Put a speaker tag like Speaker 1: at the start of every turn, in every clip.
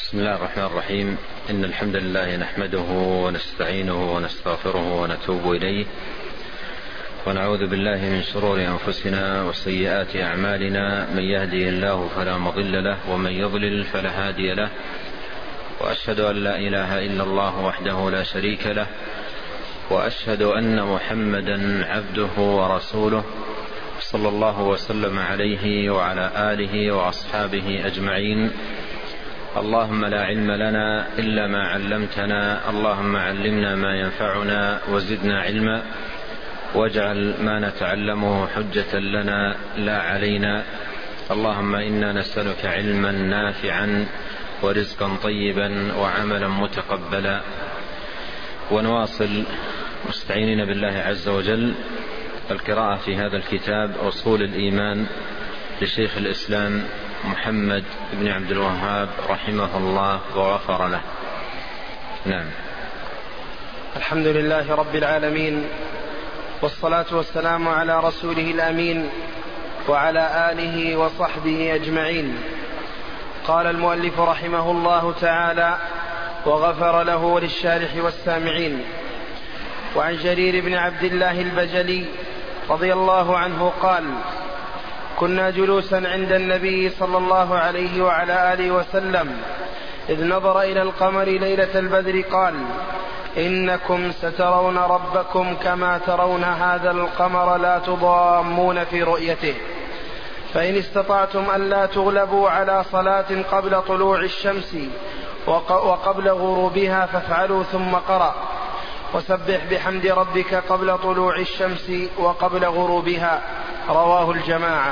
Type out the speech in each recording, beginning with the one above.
Speaker 1: بسم الله الرحمن الرحيم. إن الحمد لله نحمده ونستعينه ونستغفره ونتوب إليه، ونعوذ بالله من شرور أنفسنا وسيئات أعمالنا. من يهدي الله فلا مضل له، ومن يضلل فلا هادي له. وأشهد أن لا إله إلا الله وحده لا شريك له، وأشهد أن محمدا عبده ورسوله، صلى الله وسلم عليه وعلى آله وأصحابه أجمعين. اللهم لا علم لنا إلا ما علمتنا، اللهم علمنا ما ينفعنا وزدنا علما، واجعل ما نتعلمه حجة لنا لا علينا. اللهم إنا نسألك علما نافعا ورزقا طيبا وعملا متقبلا. ونواصل مستعينين بالله عز وجل القراءة في هذا الكتاب أصول الإيمان لشيخ الإسلام محمد بن عبد الوهاب رحمه الله وغفر له. نعم.
Speaker 2: الحمد لله رب العالمين، والصلاة والسلام على رسوله الأمين وعلى آله وصحبه أجمعين. قال المؤلف رحمه الله تعالى وغفر له وللشارح والسامعين. وعن جرير بن عبد الله البجلي رضي الله عنه قال: كنا جلوسا عند النبي صلى الله عليه وعلى آله وسلم إذ نظر إلى القمر ليلة البدر قال: إنكم سترون ربكم كما ترون هذا القمر لا تضامون في رؤيته، فإن استطعتم أن لا تغلبوا على صلاة قبل طلوع الشمس وقبل غروبها فافعلوا. ثم قرأ: وسبح بحمد ربك قبل طلوع الشمس وقبل غروبها. رواه الجماعة.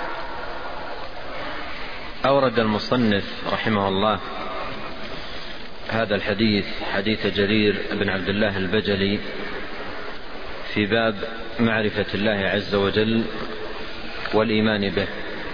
Speaker 1: أورد المصنف رحمه الله هذا الحديث، حديث جرير بن عبد الله البجلي، في باب معرفة الله عز وجل والإيمان به،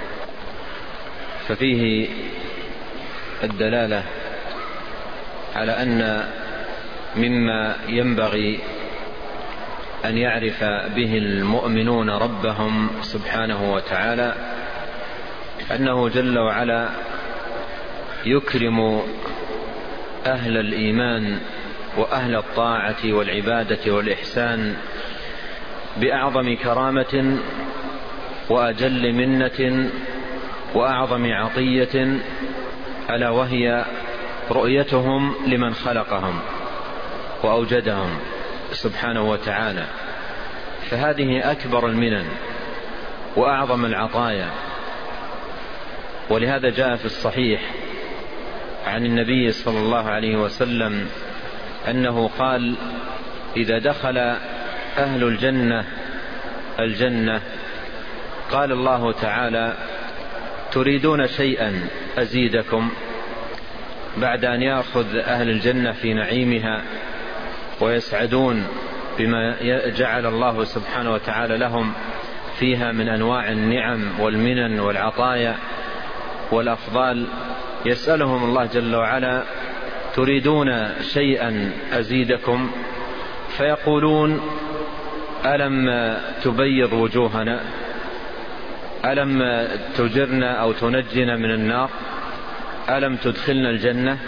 Speaker 1: ففيه الدلالة على أن مما ينبغي أن يعرف به المؤمنون ربهم سبحانه وتعالى أنه جل وعلا يكرم أهل الإيمان وأهل الطاعة والعبادة والإحسان بأعظم كرامة وأجل منة وأعظم عطية، ألا وهي رؤيتهم لمن خلقهم وأوجدهم سبحانه وتعالى. فهذه أكبر المنن وأعظم العطايا. ولهذا جاء في الصحيح عن النبي صلى الله عليه وسلم أنه قال: إذا دخل أهل الجنة قال الله تعالى: تريدون شيئا أزيدكم؟ بعد أن يأخذ أهل الجنة في نعيمها ويسعدون بما جعل الله سبحانه وتعالى لهم فيها من أنواع النعم والمنن والعطايا والأفضال، يسألهم الله جل وعلا: تريدون شيئا أزيدكم؟ فيقولون: ألم تبيض وجوهنا؟ ألم تجرنا أو تنجنا من النار؟ ألم تدخلنا الجنة؟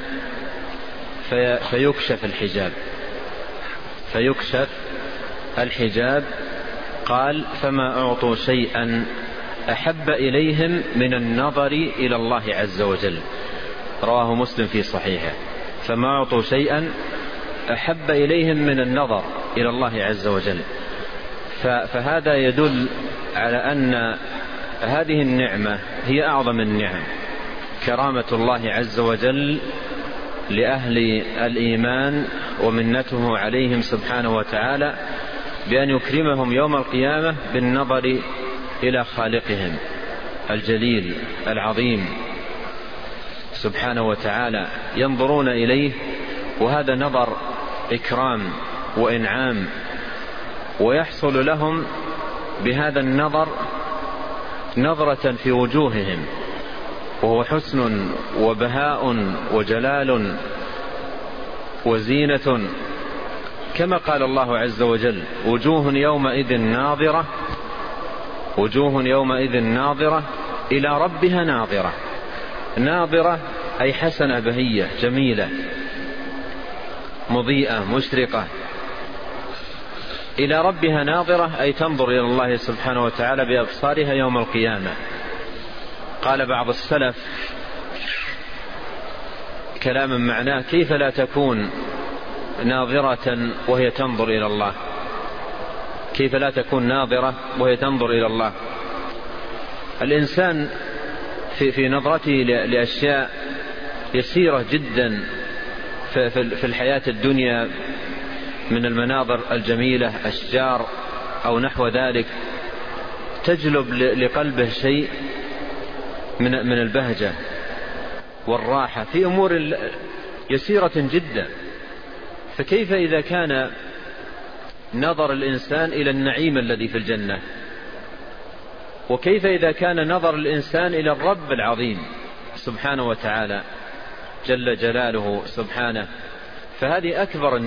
Speaker 1: فيكشف الحجاب. قال: فما أعطوا شيئا أحب إليهم من النظر إلى الله عز وجل. رواه مسلم في صحيحه. فما أعطوا شيئا أحب إليهم من النظر إلى الله عز وجل. فهذا يدل على أن هذه النعمة هي أعظم النعم، كرامة الله عز وجل لأهل الإيمان ومنته عليهم سبحانه وتعالى بأن يكرمهم يوم القيامة بالنظر إلى خالقهم الجليل العظيم سبحانه وتعالى، ينظرون إليه، وهذا نظر إكرام وإنعام، ويحصل لهم بهذا النظر نظرة في وجوههم، وهو حسن وبهاء وجلال وزينة، كما قال الله عز وجل: وجوه يومئذ ناظرة إلى ربها ناظرة. ناظرة أي حسنة بهية جميلة مضيئة مشرقة، إلى ربها ناظرة أي تنظر إلى الله سبحانه وتعالى بأبصارها يوم القيامة. قال بعض السلف كلاما معناه: كيف لا تكون ناظرة وهي تنظر إلى الله؟ كيف لا تكون ناظرة وهي تنظر إلى الله؟ الإنسان في نظرته لأشياء يسيرة جدا في الحياة الدنيا من المناظر الجميلة، أشجار أو نحو ذلك، تجلب لقلبه شيء من البهجة والراحة في أمور يسيرة جدا. فكيف إذا كان نظر الإنسان إلى النعيم الذي في الجنة؟ وكيف إذا كان نظر الإنسان إلى الرب العظيم سبحانه وتعالى جل جلاله سبحانه؟ فهذه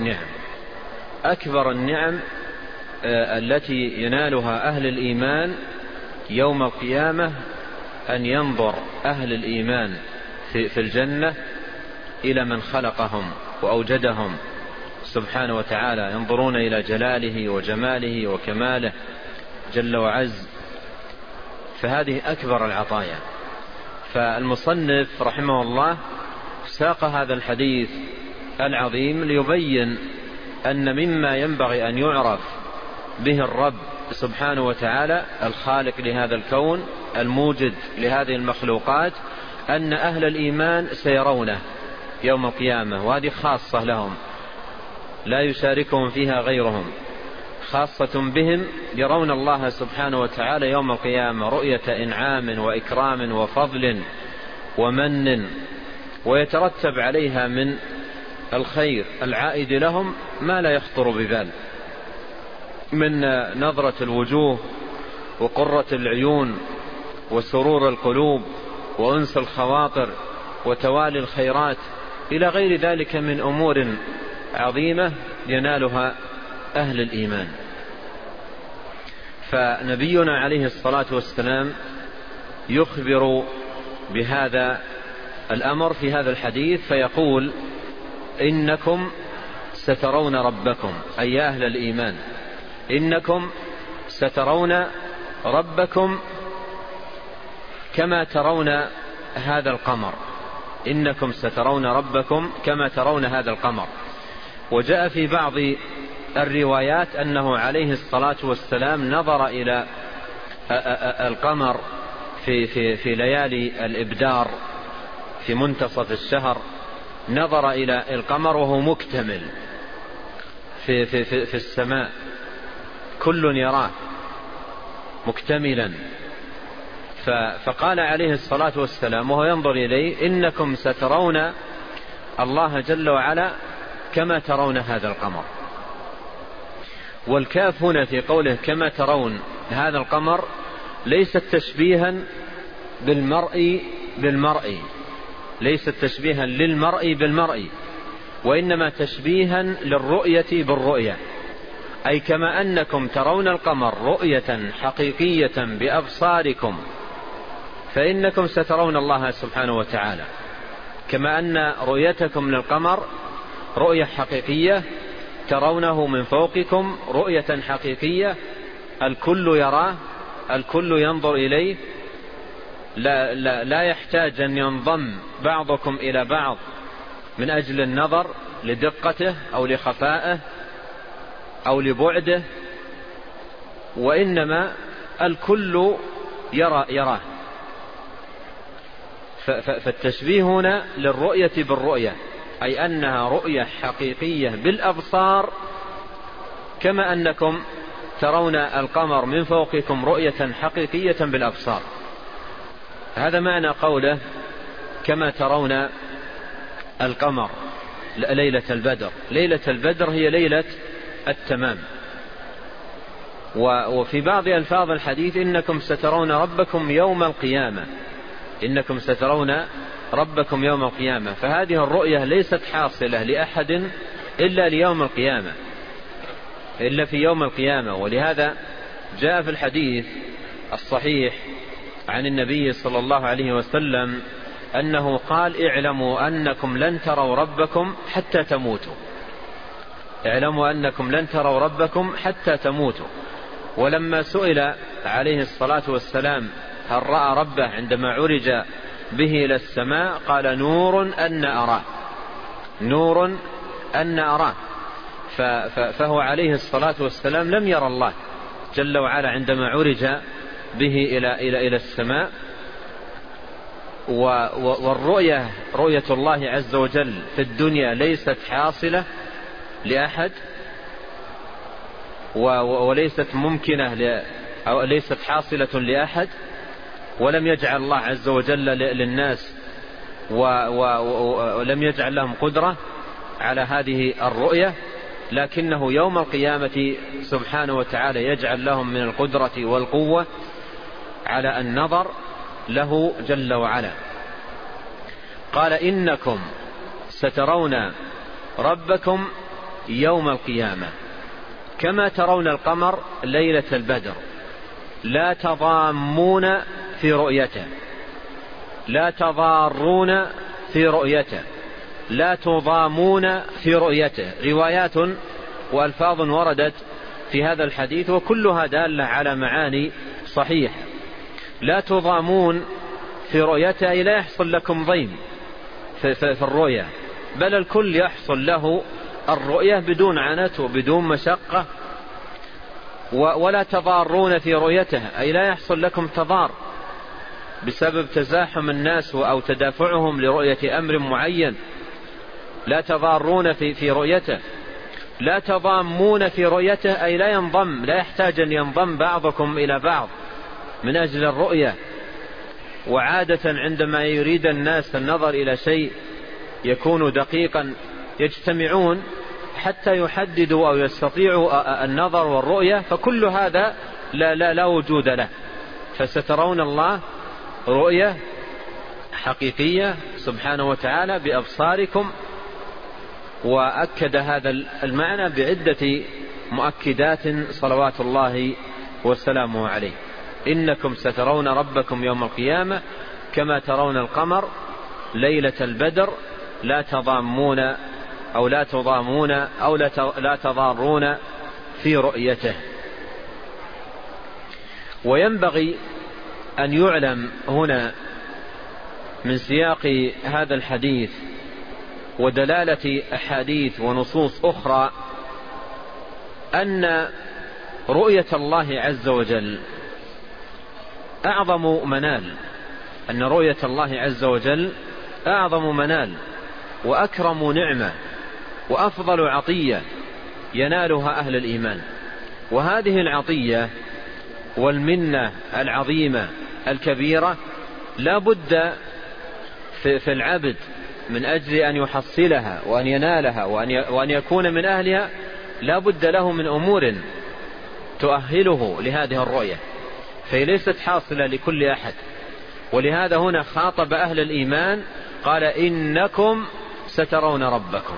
Speaker 1: أكبر النعم التي ينالها أهل الإيمان يوم القيامة، أن ينظر أهل الإيمان في الجنة إلى من خلقهم وأوجدهم سبحانه وتعالى، ينظرون إلى جلاله وجماله وكماله جل وعز. فهذه أكبر العطايا. فالمصنف رحمه الله ساق هذا الحديث العظيم ليبين أن مما ينبغي أن يعرف به الرب سبحانه وتعالى الخالق لهذا الكون الموجد لهذه المخلوقات، أن أهل الإيمان سيرونه يوم القيامة، وهذه خاصة لهم لا يشاركهم فيها غيرهم، خاصة بهم، يرون الله سبحانه وتعالى يوم القيامة رؤية إنعام وإكرام وفضل ومن، ويترتب عليها من الخير العائد لهم ما لا يخطر ببال من نظرة الوجوه وقرة العيون وسرور القلوب وأنس الخواطر وتوالي الخيرات إلى غير ذلك من أمور عظيمة ينالها أهل الإيمان. فنبينا عليه الصلاة والسلام يخبر بهذا الأمر في هذا الحديث فيقول: إنكم سترون ربكم، أي أهل الإيمان، إنكم سترون ربكم كما ترون هذا القمر، إنكم سترون ربكم كما ترون هذا القمر. وجاء في بعض الروايات أنه عليه الصلاة والسلام نظر إلى القمر في ليالي الإبدار في منتصف الشهر، نظر إلى القمر وهو مكتمل في السماء، كل يراه مكتملا. فقال عليه الصلاة والسلام وهو ينظر إليه: إنكم سترون الله جل وعلا كما ترون هذا القمر. والكاف هنا في قوله كما ترون هذا القمر ليست تشبيها بالمرء، ليست تشبيها للمرء بالمرء، وإنما تشبيها للرؤية بالرؤية، أي كما أنكم ترون القمر رؤية حقيقية بأبصاركم فإنكم سترون الله سبحانه وتعالى، كما أن رؤيتكم للقمر رؤية حقيقية ترونه من فوقكم رؤية حقيقية، الكل يراه، الكل ينظر إليه، لا يحتاج أن ينضم بعضكم إلى بعض من أجل النظر لدقته أو لخفائه أو لبعده، وإنما الكل يراه. فالتشبيه هنا للرؤية بالرؤية، أي أنها رؤية حقيقية بالأبصار كما أنكم ترون القمر من فوقكم رؤية حقيقية بالأبصار. هذا معنى قوله كما ترون القمر ليلة البدر. ليلة البدر هي ليلة التمام. وفي بعض ألفاظ الحديث إنكم سترون ربكم يوم القيامة، إنكم سترون ربكم يوم القيامة. فهذه الرؤية ليست حاصلة لأحد إلا ليوم القيامة، إلا في يوم القيامة. ولهذا جاء في الحديث الصحيح عن النبي صلى الله عليه وسلم أنه قال اعلموا أنكم لن تروا ربكم حتى تموتوا، اعلموا أنكم لن تروا ربكم حتى تموتوا. ولما سئل عليه الصلاة والسلام هل رأى ربه عندما عرج به إلى السماء قال نور أن أراه، نور أن أراه. فهو عليه الصلاة والسلام لم يرى الله جل وعلا عندما عرج به إلى السماء. والرؤية، رؤية الله عز وجل في الدنيا ليست حاصلة لأحد وليست ممكنة أو ليست حاصلة لأحد، ولم يجعل الله عز وجل للناس ولم يجعل لهم قدرة على هذه الرؤية، لكنه يوم القيامة سبحانه وتعالى يجعل لهم من القدرة والقوة على النظر له جل وعلا. قال إنكم سترون ربكم يوم القيامة كما ترون القمر ليلة البدر لا تضامون في رؤيته، لا تضارون في رؤيته، لا تضامون في رؤيته. روايات وألفاظ وردت في هذا الحديث وكلها دالة على معاني صحيحة. لا تضامون في رؤيته أي لا يحصل لكم ضيم في الرؤية، بل الكل يحصل له الرؤية بدون عنت وبدون مشقة. ولا تضارون في رؤيته أي لا يحصل لكم تضار بسبب تزاحم الناس أو تدافعهم لرؤية أمر معين، لا تضارون في رؤيته. لا تضامون في رؤيته أي لا ينضم، لا يحتاج أن ينضم بعضكم إلى بعض من أجل الرؤية. وعادة عندما يريد الناس النظر إلى شيء يكون دقيقا يجتمعون حتى يحددوا أو يستطيعوا النظر والرؤية، فكل هذا لا وجود له. فسترون الله رؤية حقيقية سبحانه وتعالى بأبصاركم. وأكد هذا المعنى بعدة مؤكدات صلوات الله وسلامه عليه. إنكم سترون ربكم يوم القيامة كما ترون القمر ليلة البدر لا تضامون أو لا تضامون أو لا تضارون في رؤيته. وينبغي أن يعلم هنا من سياق هذا الحديث ودلالة أحاديث ونصوص أخرى أن رؤية الله عز وجل أعظم منال، أن رؤية الله عز وجل أعظم منال وأكرم نعمة وأفضل عطية ينالها أهل الإيمان. وهذه العطية والمنة العظيمة الكبيرة لا بد في العبد من أجل أن يحصلها وأن ينالها وأن يكون من أهلها لا بد له من أمور تؤهله لهذه الرؤية، فهي ليست حاصلة لكل أحد. ولهذا هنا خاطب أهل الإيمان قال إنكم سترون ربكم،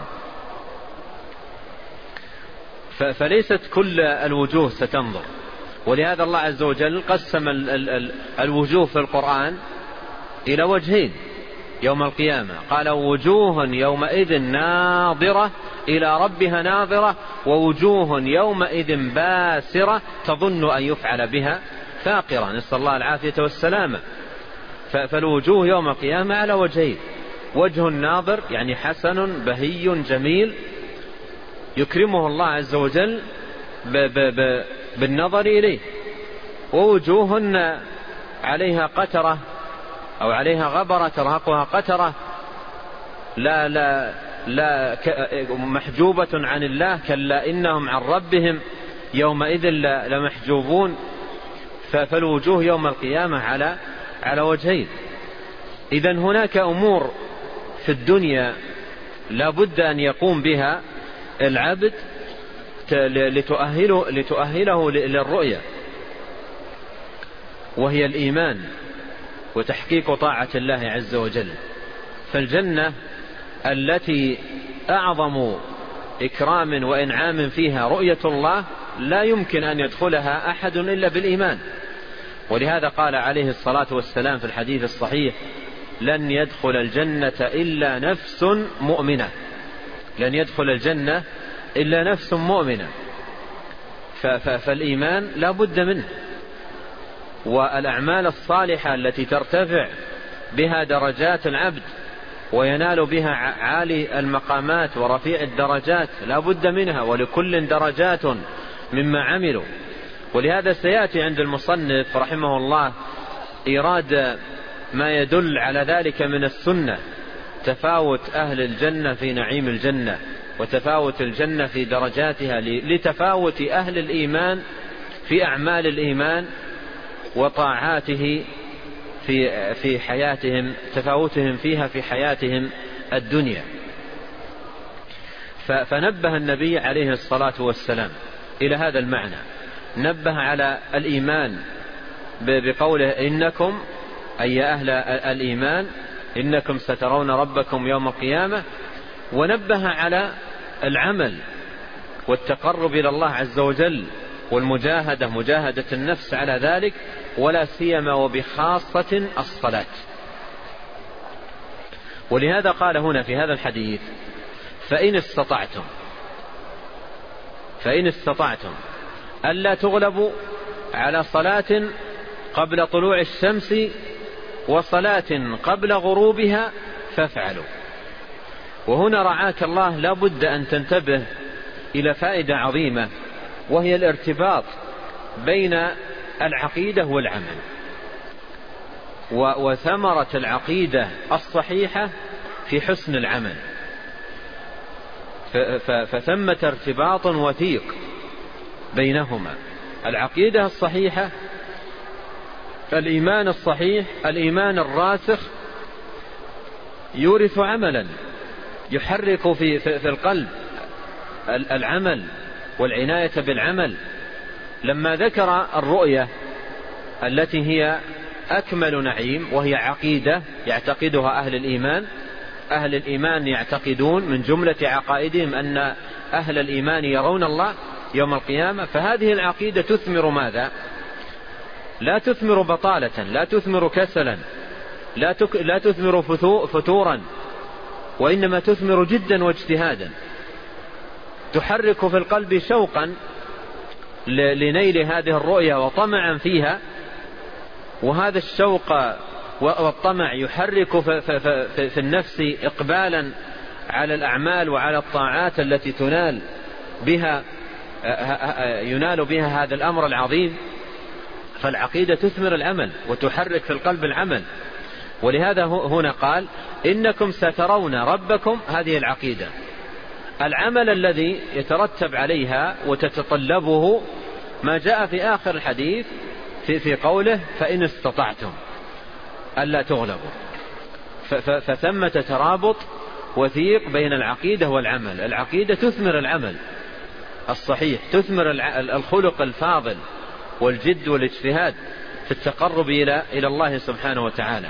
Speaker 1: فليست كل الوجوه ستنظر. ولهذا الله عز وجل قسم الوجوه في القرآن إلى وجهين يوم القيامة، قال وجوه يومئذ ناظرة إلى ربها ناظرة ووجوه يومئذ باسرة تظن أن يفعل بها فاقرة، نسأل الله العافية والسلامة. فالوجوه يوم القيامة على وجهين، وجه الناظر يعني حسن بهي جميل يكرمه الله عز وجل بالنظر إليه، ووجوه عليها قترة أو عليها غبرة ترهقها قترة لا محجوبة عن الله، كلا إنهم عن ربهم يومئذ لمحجوبون. فالوجوه يوم القيامة على وجهين. إذن هناك أمور في الدنيا لا بد أن يقوم بها العبد لتؤهله للرؤية، وهي الإيمان وتحقيق طاعة الله عز وجل. فالجنة التي أعظم إكرام وإنعام فيها رؤية الله لا يمكن أن يدخلها أحد إلا بالإيمان. ولهذا قال عليه الصلاة والسلام في الحديث الصحيح لن يدخل الجنة إلا نفس مؤمنة، لن يدخل الجنة إلا نفس مؤمنة. فالإيمان لا بد منه، والأعمال الصالحة التي ترتفع بها درجات العبد وينال بها عالي المقامات ورفيع الدرجات لا بد منها، ولكل درجات مما عملوا. ولهذا سيأتي عند المصنف رحمه الله إيراد ما يدل على ذلك من السنة، تفاوت أهل الجنة في نعيم الجنة، وتفاوت الجنة في درجاتها لتفاوت أهل الإيمان في أعمال الإيمان وطاعاته في حياتهم، تفاوتهم فيها في حياتهم الدنيا. فنبه النبي عليه الصلاة والسلام إلى هذا المعنى، نبه على الإيمان بقوله إنكم أي أهل الإيمان إنكم سترون ربكم يوم القيامة، ونبه على العمل والتقرب إلى الله عز وجل والمجاهدة، مجاهدة النفس على ذلك، ولا سيما وبخاصة الصلاة. ولهذا قال هنا في هذا الحديث فإن استطعتم ألا تغلبوا على صلاة قبل طلوع الشمس وصلاة قبل غروبها فافعلوا. وهنا رعاك الله لا بد أن تنتبه إلى فائدة عظيمة، وهي الارتباط بين العقيدة والعمل، وثمرة العقيدة الصحيحة في حسن العمل. فثمة ارتباط وثيق بينهما، العقيدة الصحيحة، الإيمان الصحيح، الإيمان الراسخ يورث عملا، يحرك في القلب العمل والعناية بالعمل. لما ذكر الرؤية التي هي أكمل نعيم وهي عقيدة يعتقدها أهل الإيمان، أهل الإيمان يعتقدون من جملة عقائدهم أن أهل الإيمان يرون الله يوم القيامة، فهذه العقيدة تثمر ماذا؟ لا تثمر بطالة، لا تثمر كسلا، لا تثمر فتورا، وإنما تثمر جدا واجتهادا، تحرك في القلب شوقا لنيل هذه الرؤية وطمعا فيها. وهذا الشوق والطمع يحرك في النفس إقبالا على الأعمال وعلى الطاعات التي ينال بها هذا الأمر العظيم. فالعقيدة تثمر العمل وتحرك في القلب العمل. ولهذا هنا قال إنكم سترون ربكم، هذه العقيدة. العمل الذي يترتب عليها وتتطلبه ما جاء في آخر الحديث في قوله فإن استطعتم ألا تغلبوا. فثمة ترابط وثيق بين العقيدة والعمل. العقيدة تثمر العمل الصحيح، تثمر الخلق الفاضل والجد والاجتهاد في التقرب إلى الله سبحانه وتعالى.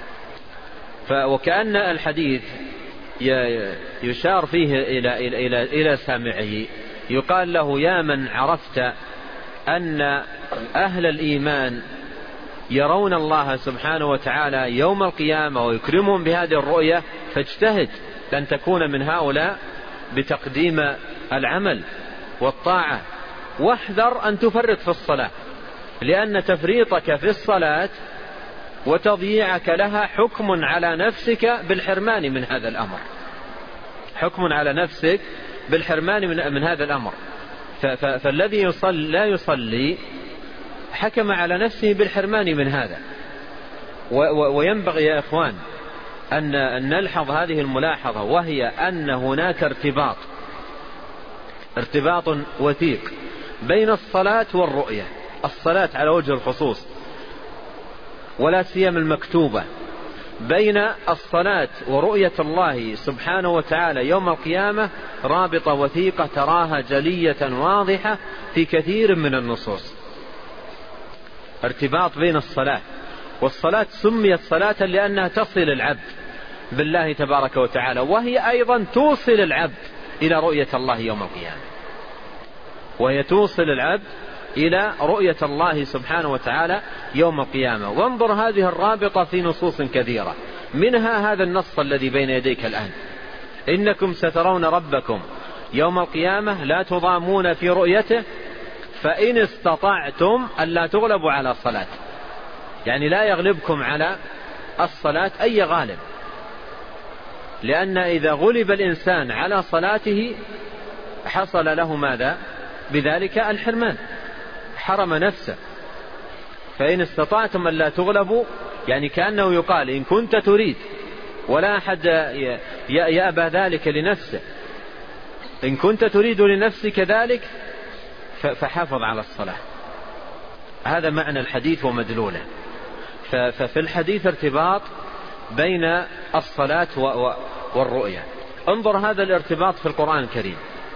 Speaker 1: وكأن الحديث يشار فيه إلى سامعه، يقال له يا من عرفت أن أهل الإيمان يرون الله سبحانه وتعالى يوم القيامة ويكرمهم بهذه الرؤية، فاجتهد أن تكون من هؤلاء بتقديم العمل والطاعة، واحذر أن تفرط في الصلاة، لأن تفريطك في الصلاة وتضييعك لها حكم على نفسك بالحرمان من هذا الأمر، حكم على نفسك بالحرمان من هذا الأمر. فالذي لا يصلي حكم على نفسه بالحرمان من هذا. وينبغي يا إخوان أن نلحظ هذه الملاحظة، وهي أن هناك ارتباط وثيق بين الصلاة والرؤية. الصلاة على وجه الخصوص ولا سيما المكتوبة، بين الصلاة ورؤية الله سبحانه وتعالى يوم القيامة رابطة وثيقة تراها جلية واضحة في كثير من النصوص. ارتباط بين الصلاة، والصلاة سميت صلاة لأنها تصل العبد بالله تبارك وتعالى، وهي أيضا توصل العبد إلى رؤية الله يوم القيامة، وهي توصل العبد إلى رؤية الله سبحانه وتعالى يوم القيامة. وانظر هذه الرابطة في نصوص كثيرة، منها هذا النص الذي بين يديك الآن: إنكم سترون ربكم يوم القيامة لا تضامون في رؤيته فإن استطعتم ألا تغلبوا على الصلاة. يعني لا يغلبكم على الصلاة أي غالب، لأن إذا غلب الإنسان على صلاته حصل له ماذا؟ بذلك الحرمان، حرم نفسه. فإن استطعتم ألا تغلبوا، يعني كأنه يقال إن كنت تريد ولا أحد يأبى ذلك لنفسه، إن كنت تريد لنفسك ذلك فحافظ على الصلاة. هذا معنى الحديث ومدلوله. ففي الحديث ارتباط بين الصلاة والرؤية. انظر هذا الارتباط في القرآن الكريم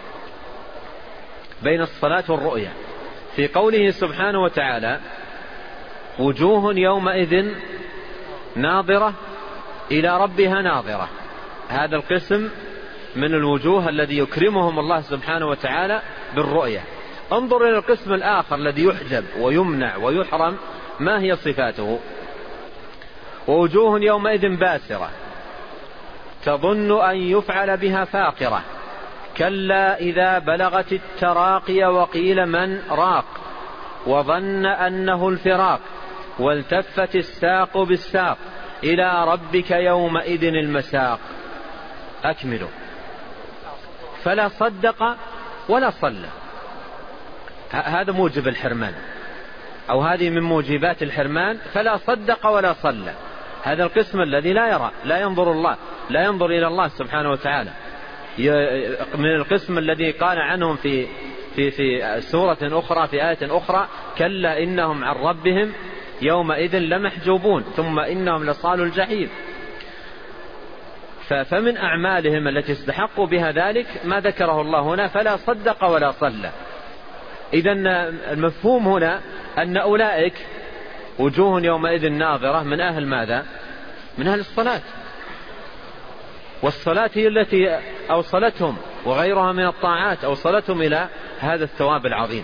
Speaker 1: بين الصلاة والرؤية في قوله سبحانه وتعالى: وجوه يومئذ ناظرة إلى ربها ناظرة. هذا القسم من الوجوه الذي يكرمهم الله سبحانه وتعالى بالرؤية. انظر إلى القسم الآخر الذي يحجب ويمنع ويحرم، ما هي صفاته؟ ووجوه يومئذ باسرة تظن أن يفعل بها فاقرة كلا إذا بلغت التراقي وقيل من راق وظن أنه الفراق والتفت الساق بالساق إلى ربك يومئذ المساق. أكملوا. فلا صدق ولا صلى. هذا موجب الحرمان، أو هذه من موجبات الحرمان. فلا صدق ولا صلى. هذا القسم الذي لا يرى، لا ينظر إلى الله سبحانه وتعالى. من القسم الذي قال عنهم في سورة أخرى، في آية أخرى: كلا إنهم عن ربهم يومئذ لمحجوبون ثم إنهم لصالوا الجحيم. فمن أعمالهم التي استحقوا بها ذلك ما ذكره الله هنا: فلا صدق ولا صلى. إذن المفهوم هنا أن أولئك وجوه يومئذ ناظرة من أهل ماذا؟ من أهل الصلاة. والصلاة هي التي أوصلتهم، وغيرها من الطاعات أوصلتهم إلى هذا الثواب العظيم.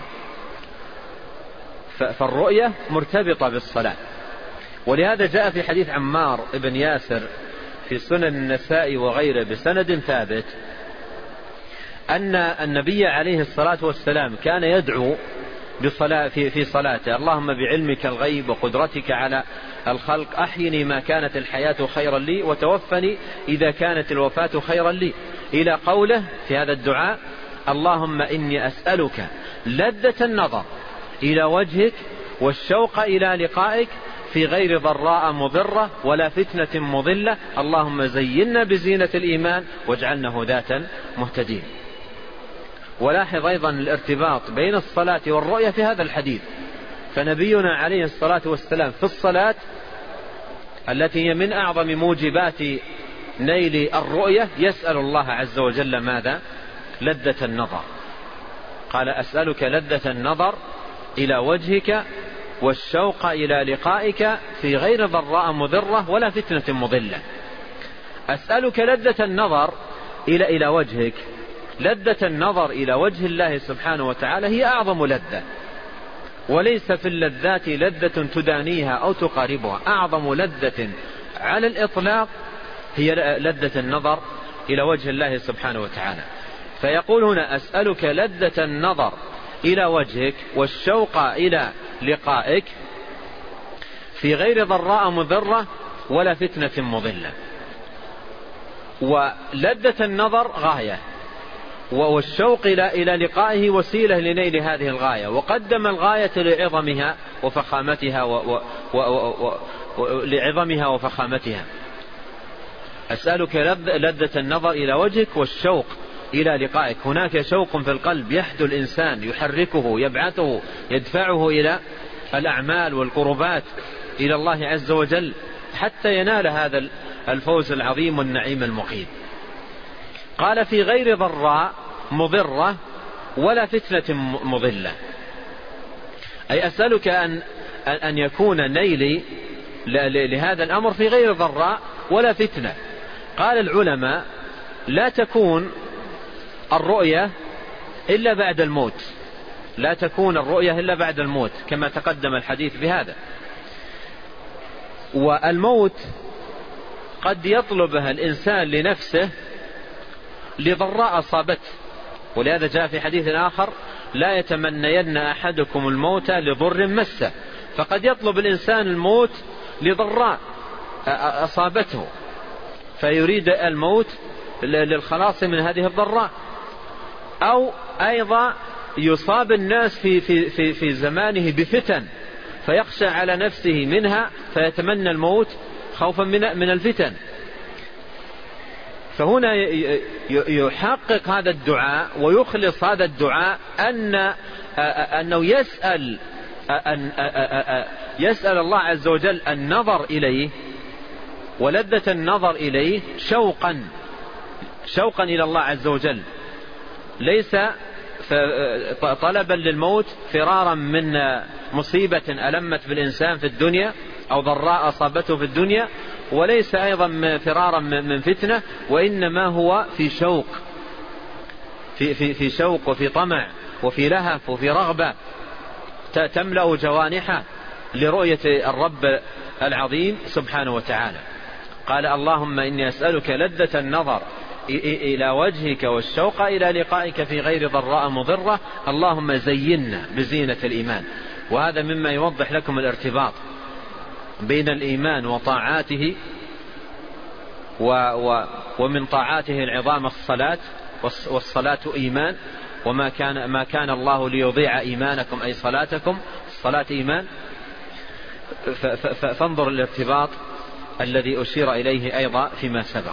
Speaker 1: فالرؤية مرتبطة بالصلاة. ولهذا جاء في حديث عمار بن ياسر في سنن النسائي وغيره بسند ثابت أن النبي عليه الصلاة والسلام كان يدعو في صلاته: اللهم بعلمك الغيب وقدرتك على الخلق أحيني ما كانت الحياة خيرا لي وتوفني إذا كانت الوفاة خيرا لي، إلى قوله في هذا الدعاء: اللهم إني أسألك لذة النظر إلى وجهك والشوق إلى لقائك في غير ضراء مضرة ولا فتنة مضلة، اللهم زينا بزينة الإيمان واجعلنا هداة مهتدين. ولاحظ أيضا الارتباط بين الصلاة والرؤية في هذا الحديث. فنبينا عليه الصلاة والسلام في الصلاة التي هي من أعظم موجبات نيل الرؤية يسأل الله عز وجل ماذا؟ لذة النظر. قال: أسألك لذة النظر إلى وجهك والشوق إلى لقائك في غير ضراء مضرة ولا فتنة مضلة. أسألك لذة النظر إلى وجهك. لذة النظر إلى وجه الله سبحانه وتعالى هي أعظم لذة، وليس في اللذات لذة تدانيها أو تقاربها. أعظم لذة على الإطلاق هي لذة النظر إلى وجه الله سبحانه وتعالى. فيقول هنا: أسألك لذة النظر إلى وجهك والشوق إلى لقائك في غير ضراء مضرة ولا فتنة مضلة. ولذة النظر غاية، والشوق إلى لقائه وسيلة لنيل هذه الغاية، وقدم الغاية لعظمها وفخامتها أسألك لذة النظر إلى وجهك والشوق إلى لقائك. هناك شوق في القلب يحدو الإنسان، يحركه، يبعثه، يدفعه إلى الأعمال والقربات إلى الله عز وجل حتى ينال هذا الفوز العظيم والنعيم المقيم. قال: في غير ضراء مضرة ولا فتنة مضلة. أي أسألك أن يكون نيلي لهذا الأمر في غير ضراء ولا فتنة. قال العلماء: لا تكون الرؤية إلا بعد الموت، لا تكون الرؤية إلا بعد الموت كما تقدم الحديث بهذا. والموت قد يطلبها الإنسان لنفسه لضراء أصابته، ولهذا جاء في حديث آخر: لا يتمنين أحدكم الموت لضر مسه. فقد يطلب الإنسان الموت لضراء أصابته، فيريد الموت للخلاص من هذه الضراء. أو أيضا يصاب الناس في زمانه بفتن، فيخشى على نفسه منها فيتمنى الموت خوفا من الفتن. فهنا يحقق هذا الدعاء ويخلص هذا الدعاء أنه يسأل الله عز وجل النظر إليه ولذة النظر إليه شوقا إلى الله عز وجل، ليس طلبا للموت فرارا من مصيبة ألمت بالإنسان في الدنيا أو ضراء أصابته في الدنيا، وليس أيضا فرارا من فتنة، وإنما هو في شوق وفي طمع وفي لهف وفي رغبة تملأ جوانحه لرؤية الرب العظيم سبحانه وتعالى. قال: اللهم إني أسألك لذة النظر إلى وجهك والشوق إلى لقائك في غير ضراء مضرة، اللهم زينا بزينة الإيمان. وهذا مما يوضح لكم الارتباط بين الإيمان وطاعاته، ومن طاعاته العظام الصلاة، والصلاة إيمان، ما كان الله ليضيع إيمانكم أي صلاتكم، الصلاة إيمان. فانظر الارتباط الذي أشير إليه أيضا فيما سبق.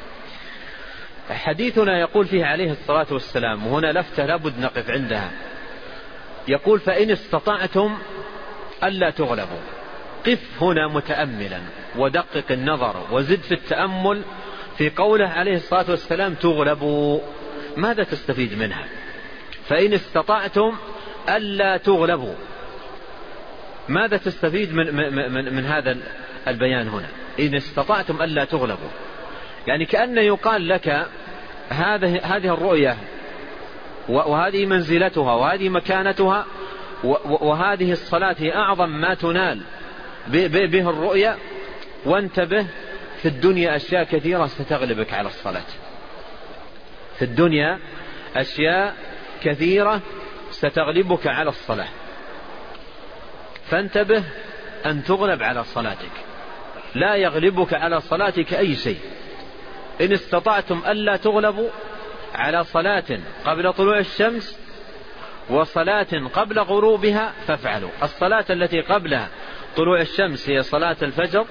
Speaker 1: حديثنا يقول فيه عليه الصلاة والسلام، وهنا لفتة لابد نقف عندها، يقول: فإن استطعتم ألا تغلبوا. قف هنا متأملا ودقق النظر وزد في التأمل في قوله عليه الصلاة والسلام تغلبوا. ماذا تستفيد منها؟ فإن استطعتم ألا تغلبوا، ماذا تستفيد من هذا البيان هنا؟ إن استطعتم ألا تغلبوا، يعني كأن يقال لك هذه الرؤية وهذه منزلتها وهذه مكانتها وهذه الصلاة هي أعظم ما تنال به الرؤية، وانتبه، في الدنيا أشياء كثيرة ستغلبك على الصلاة. في الدنيا أشياء كثيرة ستغلبك على الصلاة، فانتبه أن تغلب على صلاتك، لا يغلبك على صلاتك أي شيء. إن استطعتم ألا تغلبوا على صلاة قبل طلوع الشمس وصلاة قبل غروبها فافعلوا. الصلاة التي قبلها طلوع الشمس هي صلاة الفجر،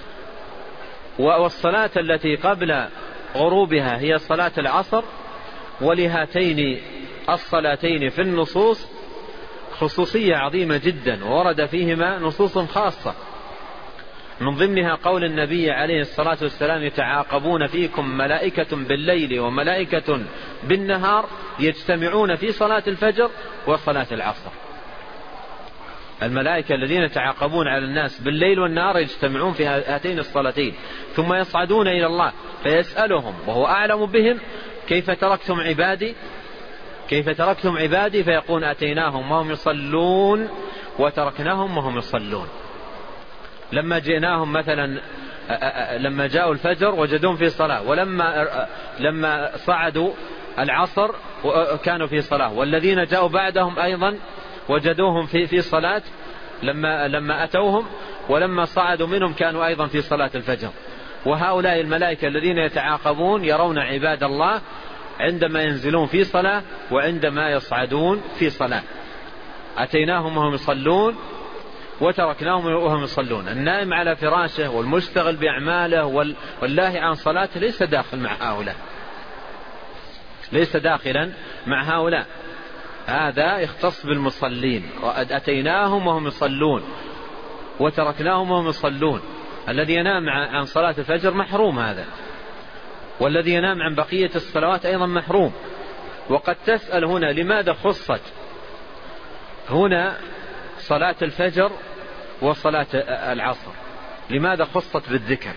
Speaker 1: والصلاة التي قبل غروبها هي صلاة العصر. ولهاتين الصلاتين في النصوص خصوصية عظيمة جدا، ورد فيهما نصوص خاصة، من ضمنها قول النبي عليه الصلاة والسلام: يتعاقبون فيكم ملائكة بالليل وملائكة بالنهار يجتمعون في صلاة الفجر وصلاة العصر. الملائكة الذين يتعاقبون على الناس بالليل والنهار يجتمعون في هاتين الصلاتين، ثم يصعدون إلى الله فيسألهم وهو أعلم بهم: كيف تركتم عبادي؟ كيف تركتم عبادي؟ فيقول: أتيناهم وهم يصلون وتركناهم وهم يصلون. لما جئناهم مثلا لما جاءوا الفجر وجدوهم في صلاة، ولما صعدوا العصر كانوا في صلاة، والذين جاءوا بعدهم أيضا وجدوهم في صلاة لما أتوهم، ولما صعدوا منهم كانوا أيضا في صلاة الفجر. وهؤلاء الملائكة الذين يتعاقبون يرون عباد الله عندما ينزلون في صلاة وعندما يصعدون في صلاة. أتيناهم وهم يصلون وتركناهم وهم يصلون. النائم على فراشه والمشتغل بأعماله واللاهي عن صلاته ليس داخل مع هؤلاء، ليس داخلا مع هؤلاء، هذا يختص بالمصلين. أتيناهم وهم يصلون وتركناهم وهم يصلون. الذي ينام عن صلاة الفجر محروم هذا، والذي ينام عن بقية الصلوات أيضا محروم. وقد تسأل هنا لماذا خصت هنا صلاة الفجر وصلاة العصر؟ لماذا خصت بالذكر؟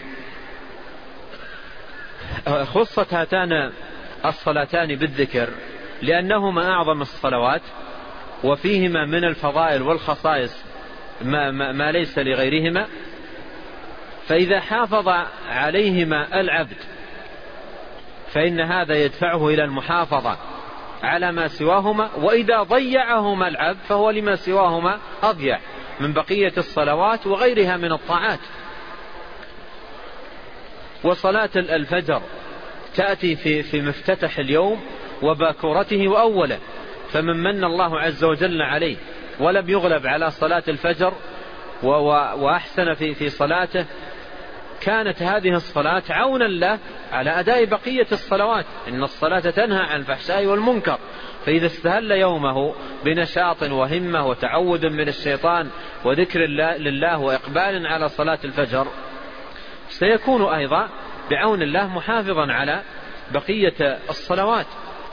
Speaker 1: خصت هاتان الصلاتان بالذكر لأنهما أعظم الصلوات، وفيهما من الفضائل والخصائص ما ليس لغيرهما. فإذا حافظ عليهما العبد فإن هذا يدفعه إلى المحافظة على ما سواهما، وإذا ضيعهما العبد فهو لما سواهما أضيع من بقية الصلوات وغيرها من الطاعات. وصلاة الفجر تأتي في مفتتح اليوم وباكورته وأوله، فمن من الله عز وجل عليه ولم يغلب على صلاة الفجر وأحسن في صلاته، كانت هذه الصلاة عونا له على أداء بقية الصلوات. إن الصلاة تنهى عن الفحشاء والمنكر، فإذا استهل يومه بنشاط وهمة وتعود من الشيطان وذكر لله وإقبال على صلاة الفجر سيكون أيضا بعون الله محافظا على بقية الصلوات.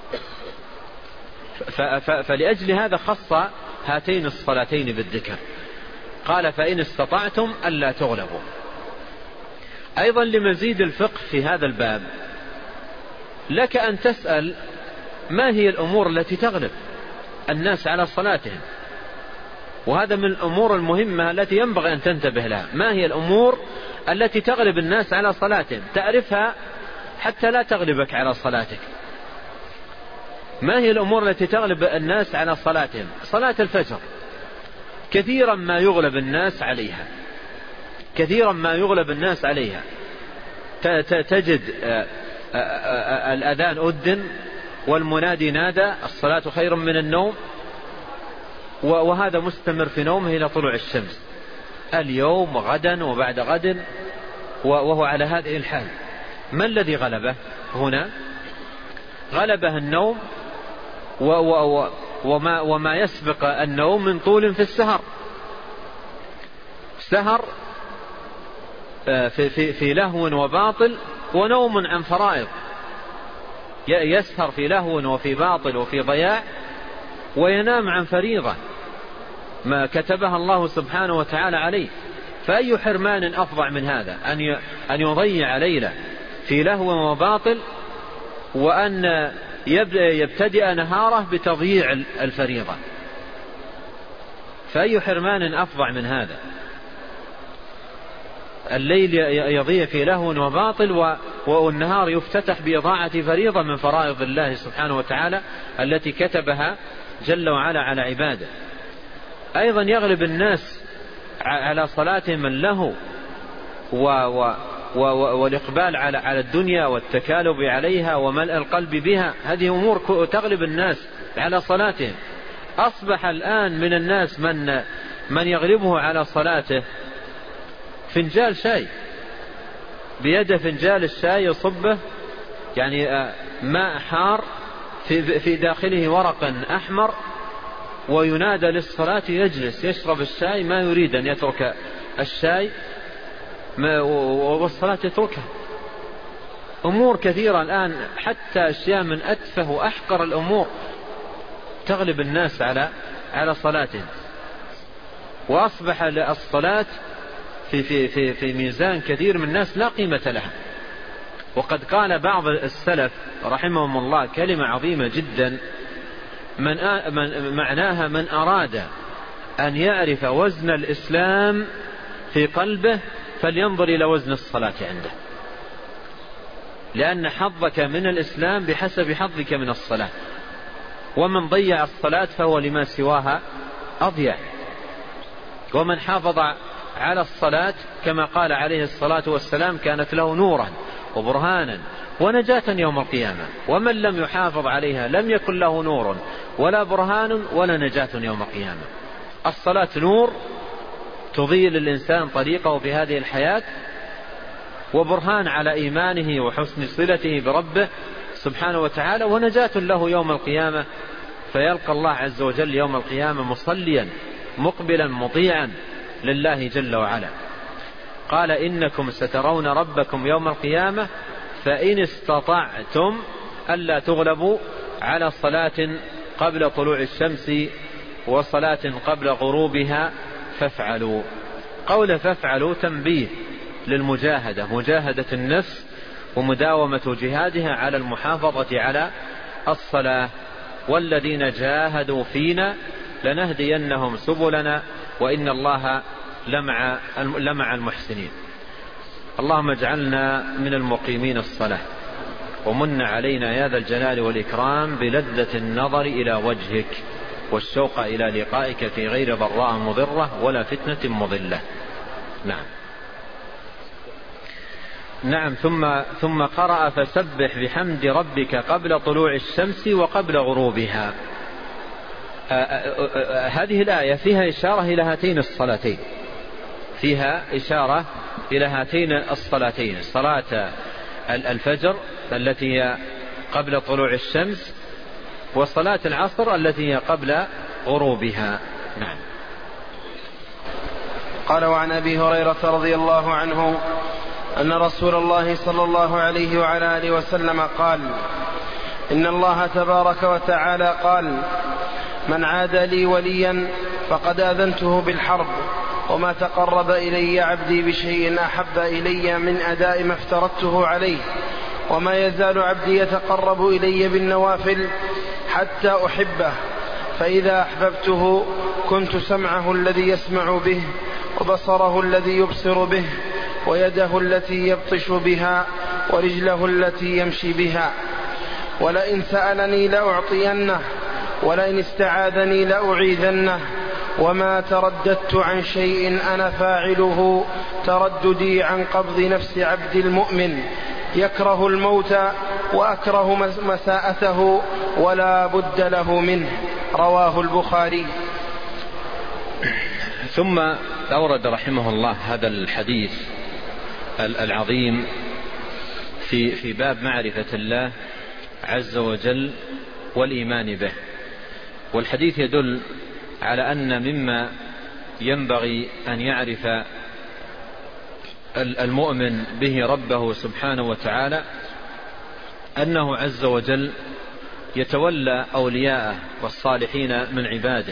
Speaker 1: فلأجل هذا خص هاتين الصلاتين بالذكر، قال فإن استطعتم ألا تغلبوا. أيضا لمزيد الفقه في هذا الباب لك أن تسأل ما هي الأمور التي تغلب الناس على صلاتهم، وهذا من الأمور المهمة التي ينبغي أن تنتبه لها. ما هي الأمور التي تغلب الناس على صلاتهم؟ تعرفها حتى لا تغلبك على صلاتك. ما هي الأمور التي تغلب الناس على صلاتهم؟ صلاة الفجر كثيرا ما يغلب الناس عليها، كثيرا ما يغلب الناس عليها. تجد الأذان أذن والمنادي نادى الصلاة خير من النوم، وهذا مستمر في نومه إلى طلوع الشمس اليوم وغدا وبعد غد، وهو على هذه الحال. ما الذي غلبه هنا؟ غلبه النوم وما يسبق النوم من طول في السهر، سهر في لهو وباطل ونوم عن فرائض، يسهر في لهو وفي باطل وفي ضياع وينام عن فريضة ما كتبها الله سبحانه وتعالى عليه. فأي حرمان أفظع من هذا أن يضيع ليلة في لهو وباطل، وأن يبتدئ نهاره بتضييع الفريضة. فأي حرمان أفظع من هذا؟ الليل يضيع في لهو وباطل والنهار يفتتح بإضاعة فريضة من فرائض الله سبحانه وتعالى التي كتبها جل وعلا على عباده. أيضا يغلب الناس على صلاتهم اللهو والإقبال على الدنيا والتكالب عليها وملء القلب بها. هذه أمور تغلب الناس على صلاتهم. أصبح الآن من الناس من يغلبه على صلاته فنجال شاي، بيده فنجال الشاي يصبه يعني ماء حار في داخله ورق أحمر، وينادى للصلاة يجلس يشرب الشاي، ما يريد أن يترك الشاي والصلاة يتركها. أمور كثيرة الآن، حتى أشياء من أتفه وأحقر الأمور تغلب الناس على صلاتهم. وأصبح الصلاة في ميزان كثير من الناس لا قيمة لها. وقد قال بعض السلف رحمهم الله كلمة عظيمة جدا معناها: من أراد أن يعرف وزن الإسلام في قلبه فلينظر إلى وزن الصلاة عنده، لأن حظك من الإسلام بحسب حظك من الصلاة، ومن ضيع الصلاة فهو لما سواها أضيع. ومن حافظ على الصلاة كما قال عليه الصلاة والسلام كانت له نورا وبرهانا ونجاة يوم القيامة، ومن لم يحافظ عليها لم يكن له نور ولا برهان ولا نجاة يوم القيامة. الصلاة نور تضيء للإنسان طريقه في هذه الحياة، وبرهان على إيمانه وحسن صلته بربه سبحانه وتعالى، ونجاة له يوم القيامة، فيلقى الله عز وجل يوم القيامة مصليا مقبلا مطيعا لله جل وعلا. قال: إنكم سترون ربكم يوم القيامة فإن استطعتم ألا تغلبوا على صلاة قبل طلوع الشمس وصلاة قبل غروبها فافعلوا. قول فافعلوا تنبيه للمجاهدة، مجاهدة النفس ومداومة جهادها على المحافظة على الصلاة. والذين جاهدوا فينا لنهدينهم سبلنا وإن الله لمع المحسنين. اللهم اجعلنا من المقيمين الصلاة، ومن علينا يا ذا الجلال والإكرام بلذة النظر إلى وجهك والشوق إلى لقائك في غير ضراء مضرة ولا فتنة مضلة. نعم. ثم قرأ فسبح بحمد ربك قبل طلوع الشمس وقبل غروبها. هذه الآية فيها إشارة إلى هاتين الصلاتين، فيها إشارة إلى هاتين الصلاتين، صلاة الفجر التي هي قبل طلوع الشمس، وصلاة العصر التي هي قبل غروبها. نعم.
Speaker 2: قال: وعن أبي هريرة رضي الله عنه أن رسول الله صلى الله عليه وعلى آله وسلم قال: إن الله تبارك وتعالى قال: من عاد لي وليا فقد آذنته بالحرب، وما تقرب إلي عبدي بشيء أحب إلي من أداء ما افترضته عليه، وما يزال عبدي يتقرب إلي بالنوافل حتى أحبه، فإذا أحببته كنت سمعه الذي يسمع به، وبصره الذي يبصر به، ويده التي يبطش بها، ورجله التي يمشي بها. ولئن سألني لأعطينه، ولئن استعاذني لأعيذنه، وما ترددت عن شيء أنا فاعله ترددي عن قبض نفس عبد المؤمن يكره الموت وأكره مساءته ولا بد له منه. رواه البخاري.
Speaker 1: ثم أورد رحمه الله هذا الحديث العظيم في باب معرفة الله عز وجل والإيمان به. والحديث يدل على أن مما ينبغي أن يعرف المؤمن به ربه سبحانه وتعالى أنه عز وجل يتولى أولياءه والصالحين من عباده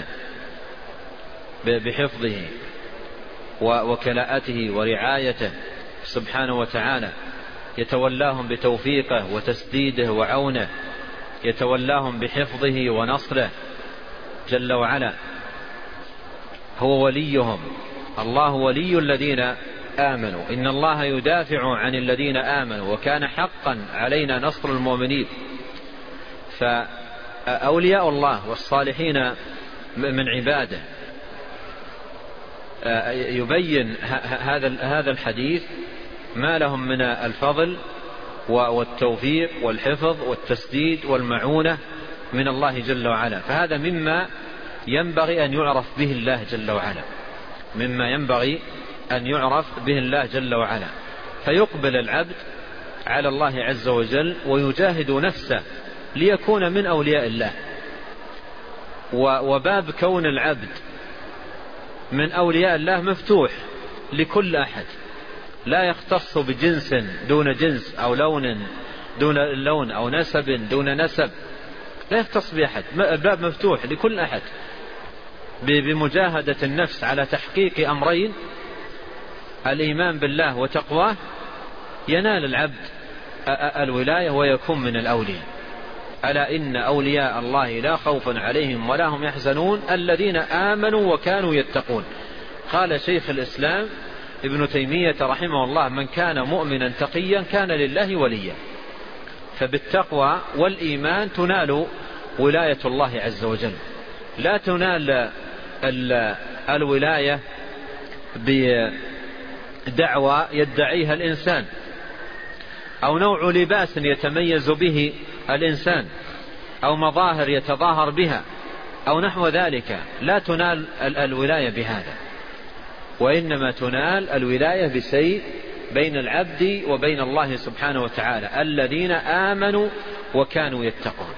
Speaker 1: بحفظه وكلاءته ورعايته سبحانه وتعالى، يتولاهم بتوفيقه وتسديده وعونه، يتولاهم بحفظه ونصره جل وعلا. هو وليهم، الله ولي الذين آمنوا، إن الله يدافع عن الذين آمنوا وكان حقا علينا نصر المؤمنين. فأولياء الله والصالحين من عباده يبين هذا الحديث ما لهم من الفضل والتوفيق والحفظ والتسديد والمعونة من الله جل وعلا. فهذا مما ينبغي أن يعرف به الله جل وعلا، مما ينبغي أن يعرف به الله جل وعلا. فيقبل العبد على الله عز وجل ويجاهد نفسه ليكون من أولياء الله. وباب كون العبد من أولياء الله مفتوح لكل أحد، لا يختص بجنس دون جنس، أو لون دون لون، أو نسب دون نسب، لا يختص بأحد. الباب مفتوح لكل أحد بمجاهدة النفس على تحقيق أمرين: الإيمان بالله وتقواه، ينال العبد الولاية ويكون من الأولياء. ألا إن أولياء الله لا خوف عليهم ولا هم يحزنون الذين آمنوا وكانوا يتقون. قال شيخ الإسلام ابن تيمية رحمه الله: من كان مؤمنا تقيا كان لله وليا. فبالتقوى والإيمان تنال ولاية الله عز وجل. لا تنال الولاية بدعوى يدعيها الإنسان، أو نوع لباس يتميز به الإنسان، أو مظاهر يتظاهر بها، أو نحو ذلك. لا تنال الولاية بهذا، وإنما تنال الولاية بشيء بين العبد وبين الله سبحانه وتعالى: الذين آمنوا وكانوا يتقون.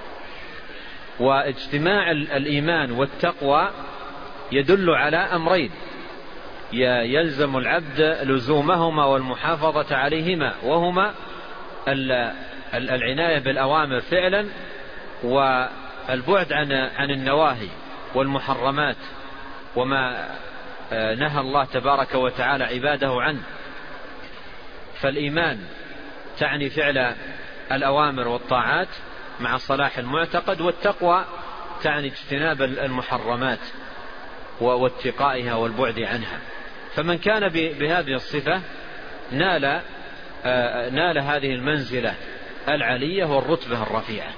Speaker 1: واجتماع الإيمان والتقوى يدل على أمرين يلزم العبد لزومهما والمحافظة عليهما، وهما العناية بالأوامر فعلا، والبعد عن النواهي والمحرمات وما نهى الله تبارك وتعالى عباده عنه. فالإيمان تعني فعل الأوامر والطاعات مع صلاح المعتقد، والتقوى تعني اجتناب المحرمات واتقائها والبعد عنها. فمن كان بهذه الصفة نال هذه المنزلة العلية والرتبة الرفيعة.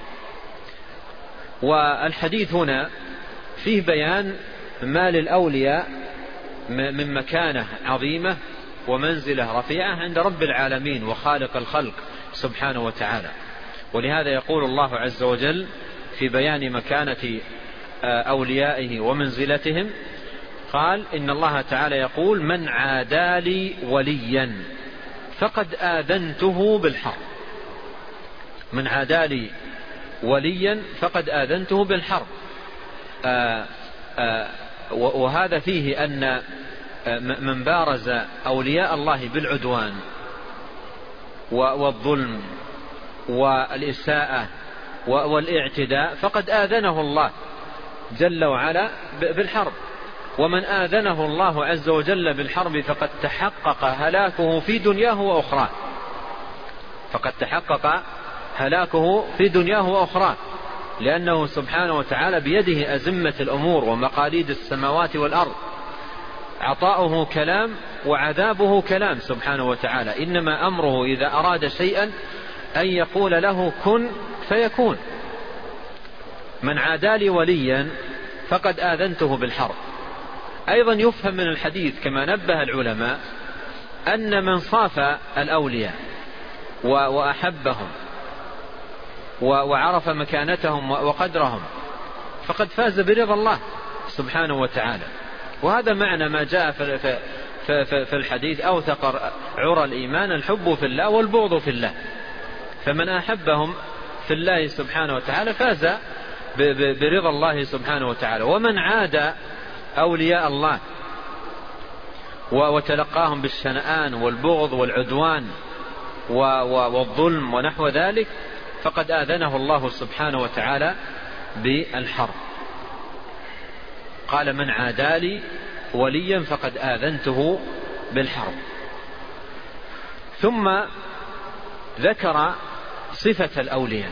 Speaker 1: والحديث هنا فيه بيان ما للأولياء من مكانة عظيمة ومنزلة رفيعة عند رب العالمين وخالق الخلق سبحانه وتعالى. ولهذا يقول الله عز وجل في بيان مكانة أوليائه ومنزلتهم، قال إن الله تعالى يقول: من عادى لي وليا فقد آذنته بالحرب. من عادى لي وليا فقد آذنته بالحرب. وهذا فيه أن من بارز أولياء الله بالعدوان والظلم والإساءة والاعتداء فقد آذنه الله جل وعلا بالحرب. ومن آذنه الله عز وجل بالحرب فقد تحقق هلاكه في دنياه وأخراه. فقد تحقق هلاكه في دنياه وأخراه، لأنه سبحانه وتعالى بيده أزمة الأمور ومقاليد السماوات والأرض. عطاؤه كلام وعذابه كلام سبحانه وتعالى. إنما أمره إذا أراد شيئا أن يقول له كن فيكون. من عادى لي وليا فقد آذنته بالحرب. أيضا يفهم من الحديث كما نبه العلماء أن من صاف الأولياء وأحبهم وعرف مكانتهم وقدرهم فقد فاز برضا الله سبحانه وتعالى. وهذا معنى ما جاء في الحديث: أوثق عرى الإيمان الحب في الله والبغض في الله. فمن أحبهم في الله سبحانه وتعالى فاز برضا الله سبحانه وتعالى. ومن عاد أولياء الله وتلقاهم بالشنآن والبغض والعدوان والظلم ونحو ذلك فقد آذنه الله سبحانه وتعالى بالحرب. قال: من عادى لي وليا فقد آذنته بالحرب. ثم ذكر صفة الأولياء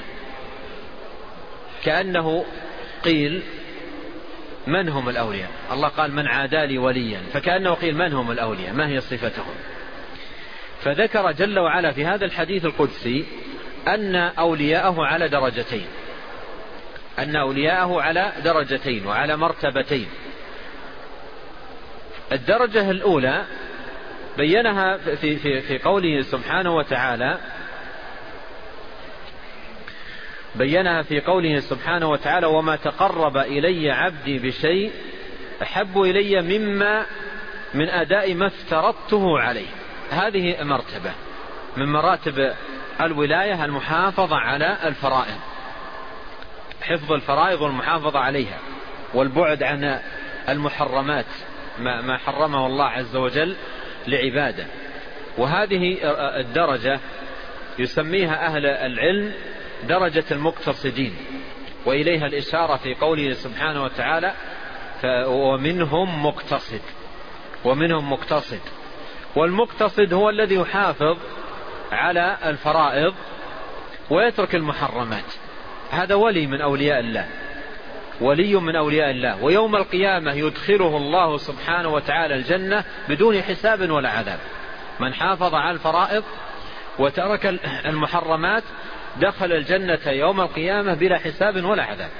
Speaker 1: كأنه قيل: من هم الأولياء؟ الله قال: من عادى لي وليا، فكأنه قيل: من هم الأولياء؟ ما هي صفتهم؟ فذكر جل وعلا في هذا الحديث القدسي أن أولياءه على درجتين، أن أولياءه على درجتين وعلى مرتبتين. الدرجة الأولى بينها في قوله سبحانه وتعالى، بينها في قوله سبحانه وتعالى: وما تقرب إلي عبدي بشيء أحب إلي مما من أداء ما افترضته عليه. هذه مرتبة من مراتب الولاية، المحافظة على الفرائض، حفظ الفرائض والمحافظة عليها، والبعد عن المحرمات ما حرمه الله عز وجل لعباده. وهذه الدرجة يسميها أهل العلم درجة المقتصدين، وإليها الإشارة في قوله سبحانه وتعالى: ومنهم مقتصد. ومنهم مقتصد. والمقتصد هو الذي يحافظ على الفرائض ويترك المحرمات. هذا ولي من أولياء الله، ولي من أولياء الله. ويوم القيامة يدخله الله سبحانه وتعالى الجنة بدون حساب ولا عذاب. من حافظ على الفرائض وترك المحرمات دخل الجنة يوم القيامة بلا حساب ولا عذاب.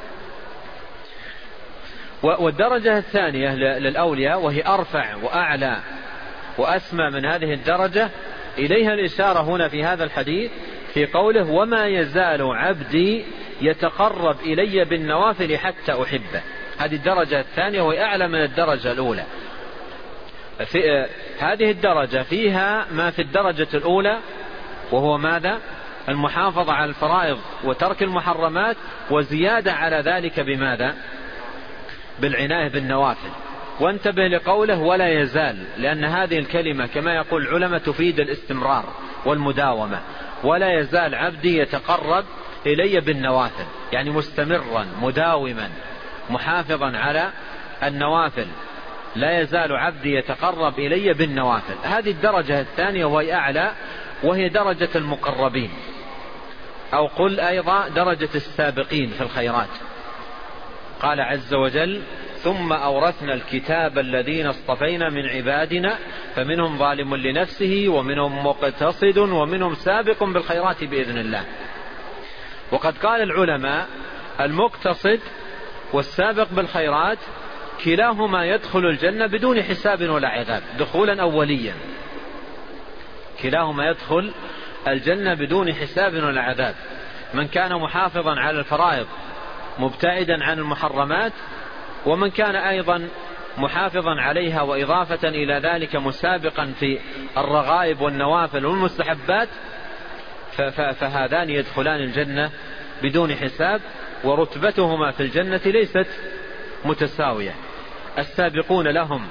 Speaker 1: والدرجة الثانية للأولياء وهي أرفع وأعلى وأسمى من هذه الدرجة، إليها الإشارة هنا في هذا الحديث في قوله: وما يزال عبدي يتقرب إلي بالنوافل حتى أحبه. هذه الدرجة الثانية وهي أعلى من الدرجة الأولى. في هذه الدرجة فيها ما في الدرجة الأولى، وهو ماذا؟ المحافظة على الفرائض وترك المحرمات، وزيادة على ذلك بماذا؟ بالعناية بالنوافل. وانتبه لقوله ولا يزال، لأن هذه الكلمة كما يقول العلماء تفيد الاستمرار والمداومة. ولا يزال عبدي يتقرب إلي بالنوافل، يعني مستمرا مداوما محافظا على النوافل. لا يزال عبدي يتقرب إلي بالنوافل. هذه الدرجة الثانية وهي أعلى، وهي درجة المقربين، أو قل أيضا درجة السابقين في الخيرات. قال عز وجل: ثم أورثنا الكتاب الذين اصطفينا من عبادنا فمنهم ظالم لنفسه ومنهم مقتصد ومنهم سابق بالخيرات بإذن الله. وقد قال العلماء المقتصد والسابق بالخيرات كلاهما يدخل الجنة بدون حساب ولا عذاب دخولا أوليا، كلاهما يدخل الجنة بدون حساب ولا عذاب. من كان محافظا على الفرائض مبتعدا عن المحرمات، ومن كان أيضا محافظا عليها وإضافة إلى ذلك مسابقا في الرغائب والنوافل والمستحبات، فهذان يدخلان الجنة بدون حساب، ورتبتهما في الجنة ليست متساوية. السابقون لهم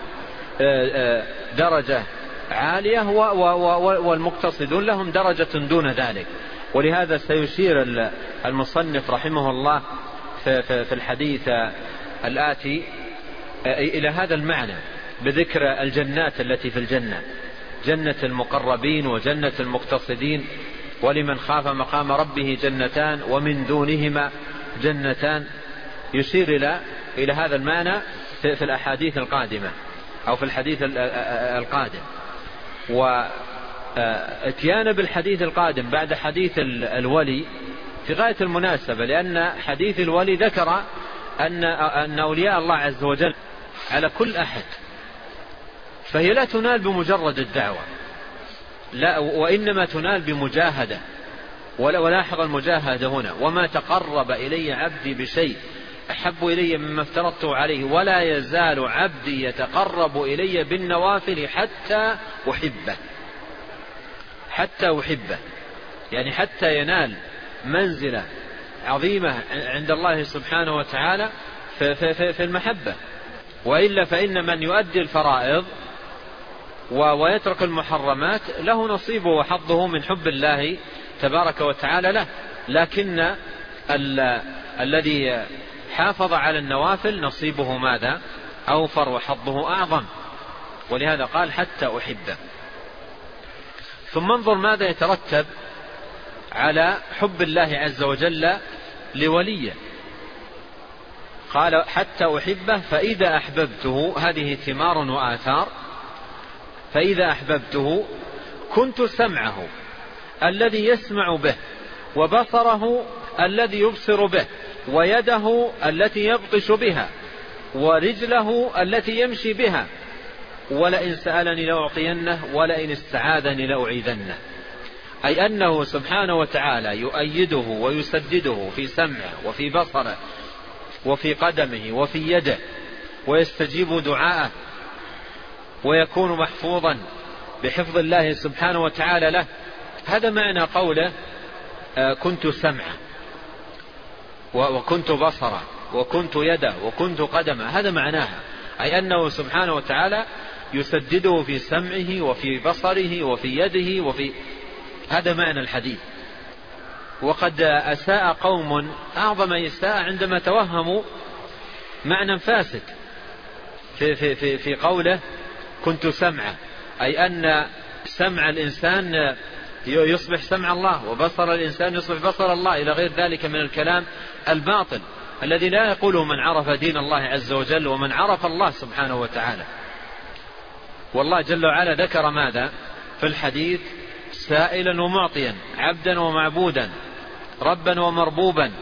Speaker 1: درجة عالية والمقتصدون لهم درجة دون ذلك. ولهذا سيشير المصنف رحمه الله في الحديث الآتي إلى هذا المعنى بذكر الجنات التي في الجنة، جنة المقربين وجنة المقتصدين، ولمن خاف مقام ربه جنتان ومن دونهما جنتان، يشير إلى هذا المعنى في الأحاديث القادمة أو في الحديث القادم. واتيان بالحديث القادم بعد حديث الولي في غاية المناسبة، لأن حديث الولي ذكر أن أولياء الله عز وجل على كل أحد، فهي لا تنال بمجرد الدعوة، لا، وإنما تنال بمجاهدة. ولاحظ المجاهدة هنا: وما تقرب إلي عبدي بشيء أحب إلي مما افترضته عليه ولا يزال عبدي يتقرب إلي بالنوافل حتى أحبه. حتى أحبه يعني حتى ينال منزلة عظيمة عند الله سبحانه وتعالى في المحبة. وإلا فإن من يؤدي الفرائض ويترك المحرمات له نصيبه وحظه من حب الله تبارك وتعالى له، لكن الذي حافظ على النوافل نصيبه ماذا؟ أوفر وحظه أعظم. ولهذا قال حتى أحبه. ثم انظر ماذا يترتب على حب الله عز وجل لوليه. قال حتى أحبه فإذا أحببته، هذه ثمار وآثار. فإذا أحببته كنت سمعه الذي يسمع به، وبصره الذي يبصر به، ويده التي يبطش بها، ورجله التي يمشي بها، ولئن سألني لأعطينه ولئن استعاذني لأعيذنه. أي أنه سبحانه وتعالى يؤيده ويسدده في سمعه وفي بصره وفي قدمه وفي يده، ويستجيب دعاءه، ويكون محفوظا بحفظ الله سبحانه وتعالى له. هذا معنى قوله كنت سمعه وكنت بصره وكنت يده وكنت قدمه، هذا معناها، أي أنه سبحانه وتعالى يسدده في سمعه وفي بصره وفي يده هذا معنى الحديث. وقد أساء قوم أعظم إساءة عندما توهموا معنى فاسد في قوله كنت سمعه، أي أن سمع الإنسان يصبح سمع الله، وبصر الإنسان يصبح بصر الله، إلى غير ذلك من الكلام الباطل الذي لا يقوله من عرف دين الله عز وجل ومن عرف الله سبحانه وتعالى. والله جل وعلا ذكر ماذا في الحديث؟ سائلا ومعطيا، عبدا ومعبودا، ربا ومربوبا،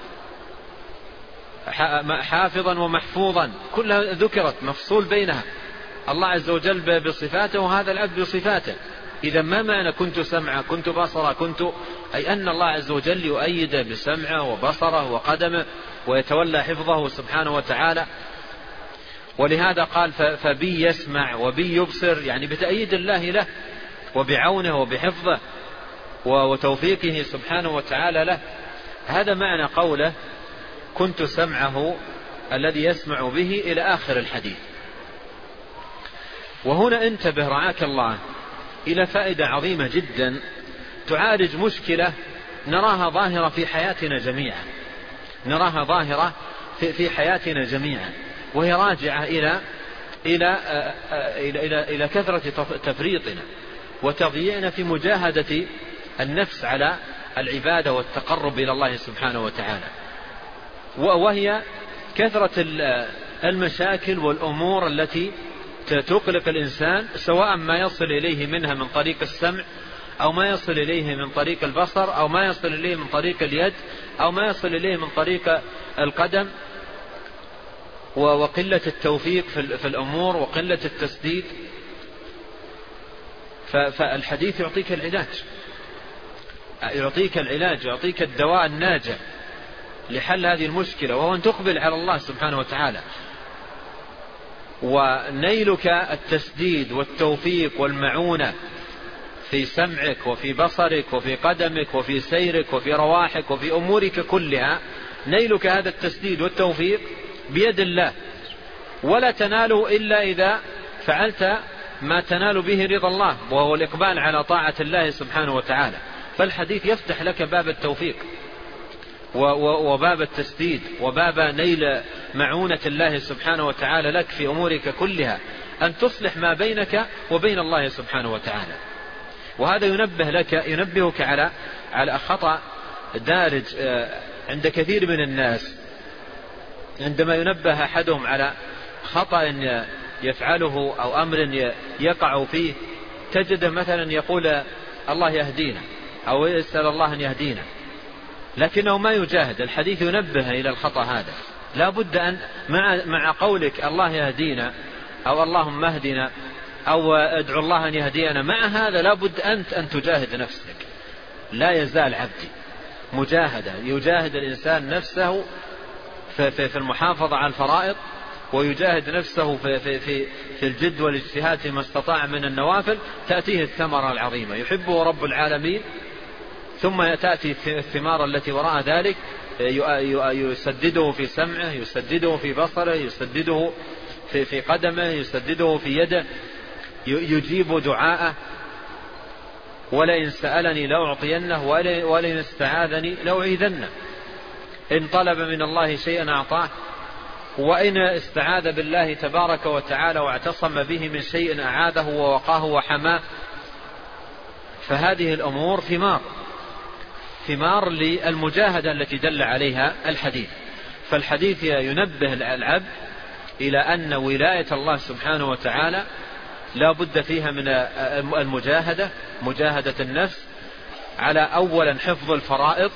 Speaker 1: حافظا ومحفوظا، كلها ذكرت مفصول بينها، الله عز وجل بصفاته وهذا العبد بصفاته. إذا ما معنى كنت سمعه كنت بصره أي أن الله عز وجل يؤيد بسمعه وبصره وقدمه ويتولى حفظه سبحانه وتعالى. ولهذا قال فبي يسمع وبي يبصر، يعني بتأييد الله له وبعونه وبحفظه وتوفيقه سبحانه وتعالى له. هذا معنى قوله كنت سمعه الذي يسمع به إلى آخر الحديث. وهنا انتبه رعاك الله إلى فائدة عظيمة جدا تعالج مشكلة نراها ظاهرة في حياتنا جميعا، نراها ظاهرة في حياتنا جميعا، وهي راجعة إلى كثرة تفريطنا وتضييعنا في مجاهدة النفس على العبادة والتقرب إلى الله سبحانه وتعالى، وهي كثرة المشاكل والأمور التي تقلق الإنسان، سواء ما يصل إليه منها من طريق السمع، أو ما يصل إليه من طريق البصر، أو ما يصل إليه من طريق اليد، أو ما يصل إليه من طريق القدم، وقلة التوفيق في الأمور وقلة التسديد. فالحديث يعطيك العلاج، يعطيك الدواء الناجع لحل هذه المشكلة، وهو أن تقبل على الله سبحانه وتعالى. ونيلك التسديد والتوفيق والمعونة في سمعك وفي بصرك وفي قدمك وفي سيرك وفي رواحك وفي أمورك كلها، نيلك هذا التسديد والتوفيق بيد الله، ولا تناله إلا إذا فعلت ما تنال به رضا الله، وهو الإقبال على طاعة الله سبحانه وتعالى. فالحديث يفتح لك باب التوفيق وباب التسديد وباب نيل معونة الله سبحانه وتعالى لك في أمورك كلها، أن تصلح ما بينك وبين الله سبحانه وتعالى. وهذا ينبهك على خطأ دارج عند كثير من الناس. عندما ينبه أحدهم على خطأ يفعله أو أمر يقع فيه، تجد مثلا يقول الله يهدينا، أو يسأل الله أن يهدينا، لكنه ما يجاهد. الحديث ينبه إلى الخطأ هذا. لا بد أن مع قولك الله يهدينا أو اللهم اهدنا أو ادعو الله أن يهدينا، مع هذا لا بد أنت أن تجاهد نفسك. لا يزال عبدي مجاهدة، يجاهد الإنسان نفسه في المحافظة على الفرائض، ويجاهد نفسه في الجد والاجتهاد فيما استطاع من النوافل، تأتيه الثمرة العظيمة يحبه رب العالمين. ثم تأتي الثمار التي وراء ذلك، يسدده في سمعه، يسدده في بصره، يسدده في قدمه، يسدده في يده، يجيب دعاءه. ولئن سألني لأعطينه ولئن استعاذني لأعيذنه. إن طلب من الله شيئا أعطاه، وإن استعاذ بالله تبارك وتعالى واعتصم به من شيء أعاذه ووقاه وحماه. فهذه الأمور ثمار للمجاهدة التي دل عليها الحديث. فالحديث ينبه العبد إلى أن ولاية الله سبحانه وتعالى لا بد فيها من المجاهدة، مجاهدة النفس على أولا حفظ الفرائض،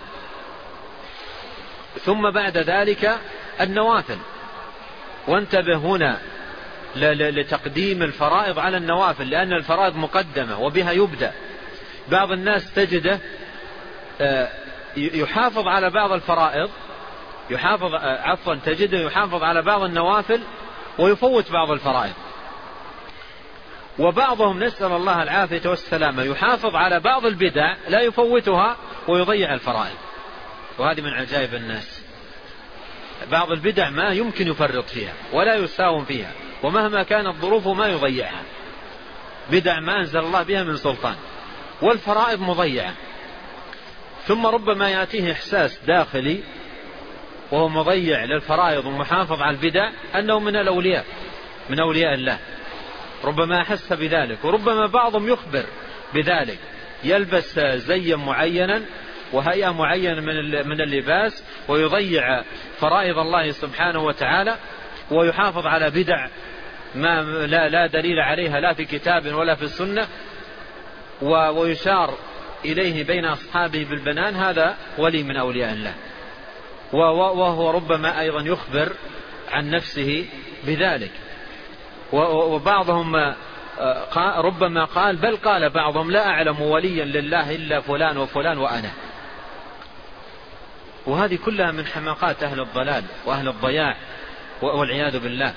Speaker 1: ثم بعد ذلك النوافل. وانتبه هنا لتقديم الفرائض على النوافل، لأن الفرائض مقدمة وبها يبدأ. بعض الناس تجده يحافظ على بعض الفرائض، تجده يحافظ على بعض النوافل ويفوت بعض الفرائض. وبعضهم نسأل الله العافية والسلامة يحافظ على بعض البدع لا يفوتها ويضيع الفرائض. وهذه من عجائب الناس. بعض البدع ما يمكن يفرط فيها ولا يساوم فيها، ومهما كانت ظروفه ما يضيعها. بدع ما أنزل الله بها من سلطان، والفرائض مضيعة. ثم ربما يأتيه إحساس داخلي وهو مضيع للفرائض ومحافظ على البدع أنه من الأولياء، من أولياء الله. ربما أحس بذلك. وربما بعضهم يخبر بذلك، يلبس زيا معينا وهيئة معينة من اللباس، ويضيع فرائض الله سبحانه وتعالى، ويحافظ على بدع ما لا دليل عليها لا في كتاب ولا في السنة، ويشار إليه بين أصحابه بالبنان. هذا ولي من أولياء الله. وهو ربما أيضا يخبر عن نفسه بذلك. وبعضهم ربما قال، بل قال بعضهم: لا أعلم وليا لله إلا فلان وفلان وأنا. وهذه كلها من حماقات أهل الضلال وأهل الضياع والعياذ بالله.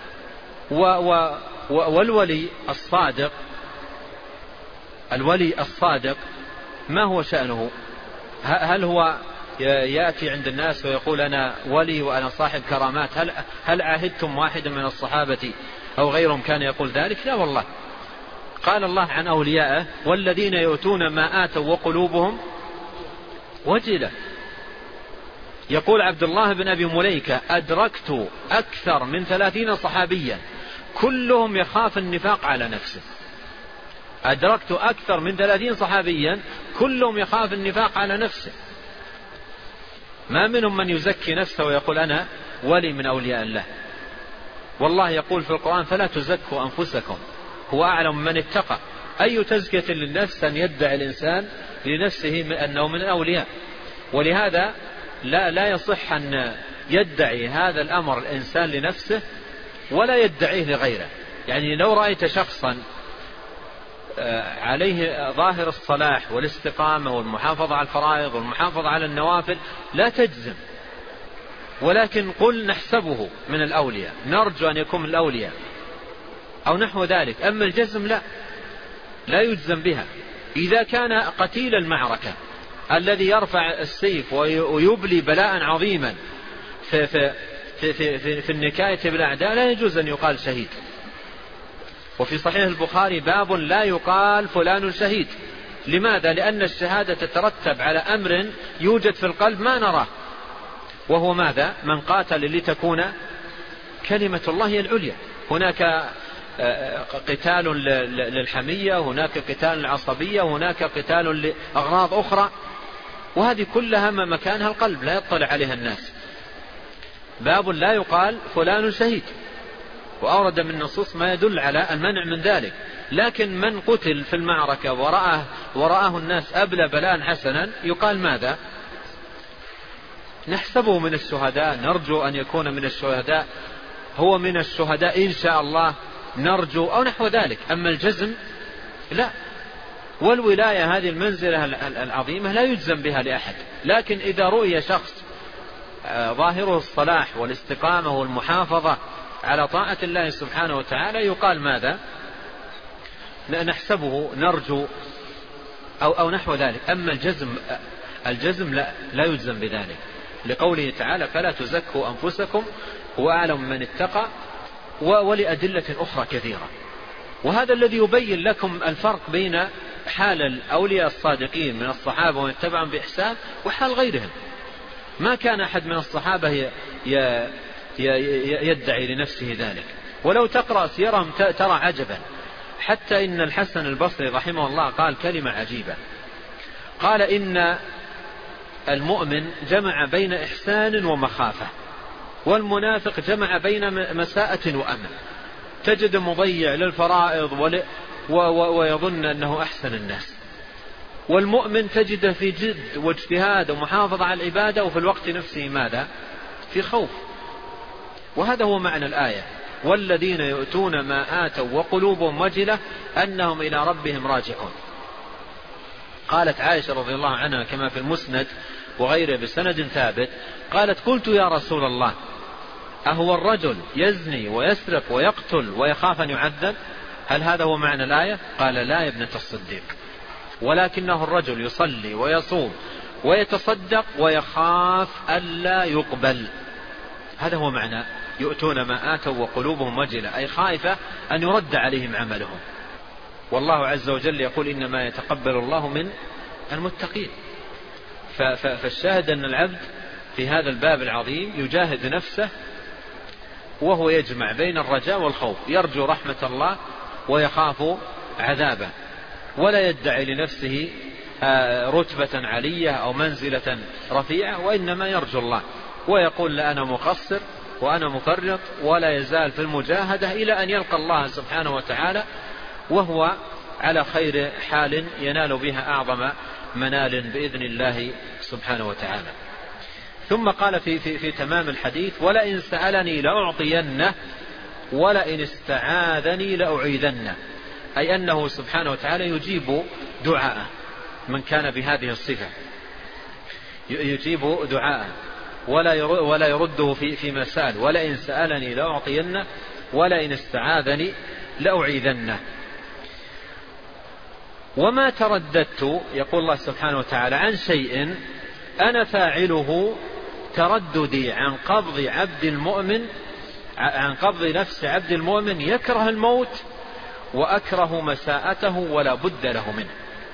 Speaker 1: والولي الصادق، الولي الصادق ما هو شأنه؟ هل هو يأتي عند الناس ويقول أنا ولي وأنا صاحب كرامات؟ هل عاهدتم واحدا من الصحابة أو غيرهم كان يقول ذلك؟ لا والله. قال الله عن أوليائه: والذين يؤتون ما آتوا وقلوبهم وجلة. يقول عبد الله بن أبي مليكة: أدركت أكثر من 30 صحابيا كلهم يخاف النفاق على نفسه. أدركت أكثر من 30 صحابيا كلهم يخاف النفاق على نفسه. ما منهم من يزكي نفسه ويقول أنا ولي من أولياء الله. والله يقول في القرآن فلا تزكوا أنفسكم هو أعلم من اتقى. أي تزكية للنفس أن يدعي الإنسان لنفسه أنه من الأولياء. ولهذا لا يصح أن يدعي هذا الأمر الإنسان لنفسه ولا يدعيه لغيره. يعني لو رأيت شخصا عليه ظاهر الصلاح والاستقامة والمحافظة على الفرائض والمحافظة على النوافل لا تجزم، ولكن قل نحسبه من الأولياء، نرجو أن يكون من الأولياء أو نحو ذلك. أما الجزم لا يجزم بها. إذا كان قتيل المعركة الذي يرفع السيف ويبلي بلاء عظيما في النكاية بالأعداء لا يجوز أن يقال شهيد. وفي صحيح البخاري باب لا يقال فلان شهيد. لماذا؟ لأن الشهادة تترتب على أمر يوجد في القلب ما نراه، وهو ماذا؟ من قاتل لتكون كلمة الله العليا. هناك قتال للحمية، هناك قتال للعصبية، هناك قتال لأغراض أخرى، وهذه كلها ما مكانها القلب لا يطلع عليها الناس. باب لا يقال فلان شهيد، وأورد من النصوص ما يدل على المنع من ذلك. لكن من قتل في المعركة ورآه الناس أبلى بلاء حسنا يقال ماذا؟ نحسبه من الشهداء، نرجو أن يكون من الشهداء، هو من الشهداء إن شاء الله نرجو، أو نحو ذلك. أما الجزم لا. والولاية هذه المنزلة العظيمة لا يجزم بها لأحد. لكن إذا رؤي شخص ظاهره الصلاح والاستقامة والمحافظة على طاعة الله سبحانه وتعالى يقال ماذا؟ نحسبه، نرجو، أو نحو ذلك. أما الجزم لا يجزم بذلك، لقوله تعالى فلا تزكوا أنفسكم هو أعلم من اتقى، ولأدلة أخرى كثيرة. وهذا الذي يبين لكم الفرق بين حال الأولياء الصادقين من الصحابة ومن اتبعهم بإحسان وحال غيرهم. ما كان أحد من الصحابة يدعي لنفسه ذلك. ولو تقرأ سيرهم ترى عجبا. حتى إن الحسن البصري رحمه الله قال كلمة عجيبة، قال إن المؤمن جمع بين إحسان ومخافة، والمنافق جمع بين مساءة وأمن. تجد مضيع للفرائض ويظن أنه أحسن الناس، والمؤمن تجده في جد واجتهاد ومحافظة على العبادة، وفي الوقت نفسه ماذا؟ في خوف. وهذا هو معنى الآية والذين يؤتون ما آتوا وقلوبهم وجلة أنهم إلى ربهم راجعون. قالت عائشة رضي الله عنها كما في المسند وغيره بسند ثابت، قالت قلت يا رسول الله أهو الرجل يزني ويسرق ويقتل ويخاف أن يعذب؟ هل هذا هو معنى الآية؟ قال لا يا ابنة الصديق، ولكنه الرجل يصلي ويصوم ويتصدق ويخاف ألا يقبل. هذا هو معنى يؤتون ما آتوا وقلوبهم وجلة، أي خائفة أن يرد عليهم عملهم. والله عز وجل يقول إنما يتقبل الله من المتقين. فالشاهد أن العبد في هذا الباب العظيم يجاهد نفسه وهو يجمع بين الرجاء والخوف، يرجو رحمة الله ويخاف عذابه، ولا يدعي لنفسه رتبة علية أو منزلة رفيعة، وإنما يرجو الله ويقول لا أنا مقصر وأنا مفرط، ولا يزال في المجاهدة إلى أن يلقى الله سبحانه وتعالى وهو على خير حال ينال بها أعظم منال بإذن الله سبحانه وتعالى. ثم قال في تمام الحديث ولئن سألني لأعطينه ولئن استعاذني لأعيذنه، أي أنه سبحانه وتعالى يجيب دعاءه من كان بهذه الصفة، يجيب دعاءه ولا يرده في مسأل. ولئن سألني لأعطينه ولئن استعاذني لأعيذنه. وما ترددت، يقول الله سبحانه وتعالى، عن شيء أنا فاعله ترددي عن قبض نفس عبد المؤمن يكره الموت وأكره مساءته ولا بد له منه.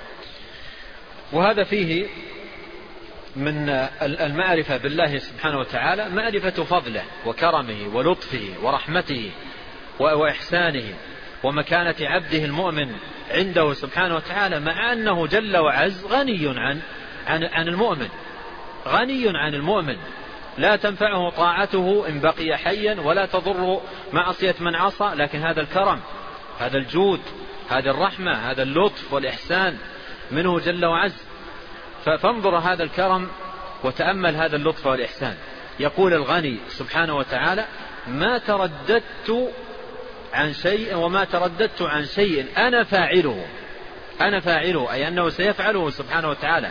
Speaker 1: وهذا فيه من المعرفة بالله سبحانه وتعالى معرفة فضله وكرمه ولطفه ورحمته وإحسانه ومكانة عبده المؤمن عنده سبحانه وتعالى، مع أنه جل وعز غني عن المؤمن، غني عن المؤمن، لا تنفعه طاعته إن بقي حيا ولا تضر معصية من عصى، لكن هذا الكرم، هذا الجود، هذه الرحمة، هذا اللطف والإحسان منه جل وعز. فانظر هذا الكرم وتأمل هذا اللطف والإحسان. يقول الغني سبحانه وتعالى: ما ترددت عن شيء وما ترددت عن شيء أنا فاعله، أي أنه سيفعله سبحانه وتعالى،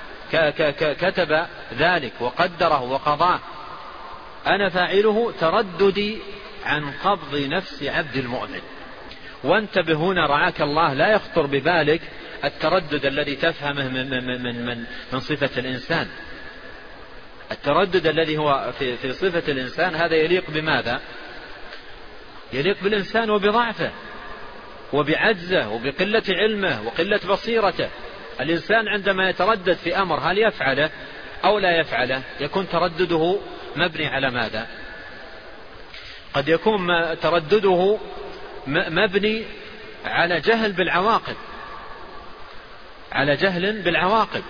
Speaker 1: كتب ذلك وقدره وقضاه. أنا فاعله ترددي عن قبض نفس عبد المؤمن. وانتبه هنا رعاك الله، لا يخطر ببالك التردد الذي تفهمه من صفة الإنسان. التردد الذي هو في صفة الإنسان هذا يليق بماذا؟ يليق بالإنسان وبضعفه وبعجزه وبقلة علمه وقلة بصيرته. الإنسان عندما يتردد في أمر هل يفعله أو لا يفعله يكون تردده مبني على ماذا؟ قد يكون تردده مبني على جهل بالعواقب، على جهل بالعواقب.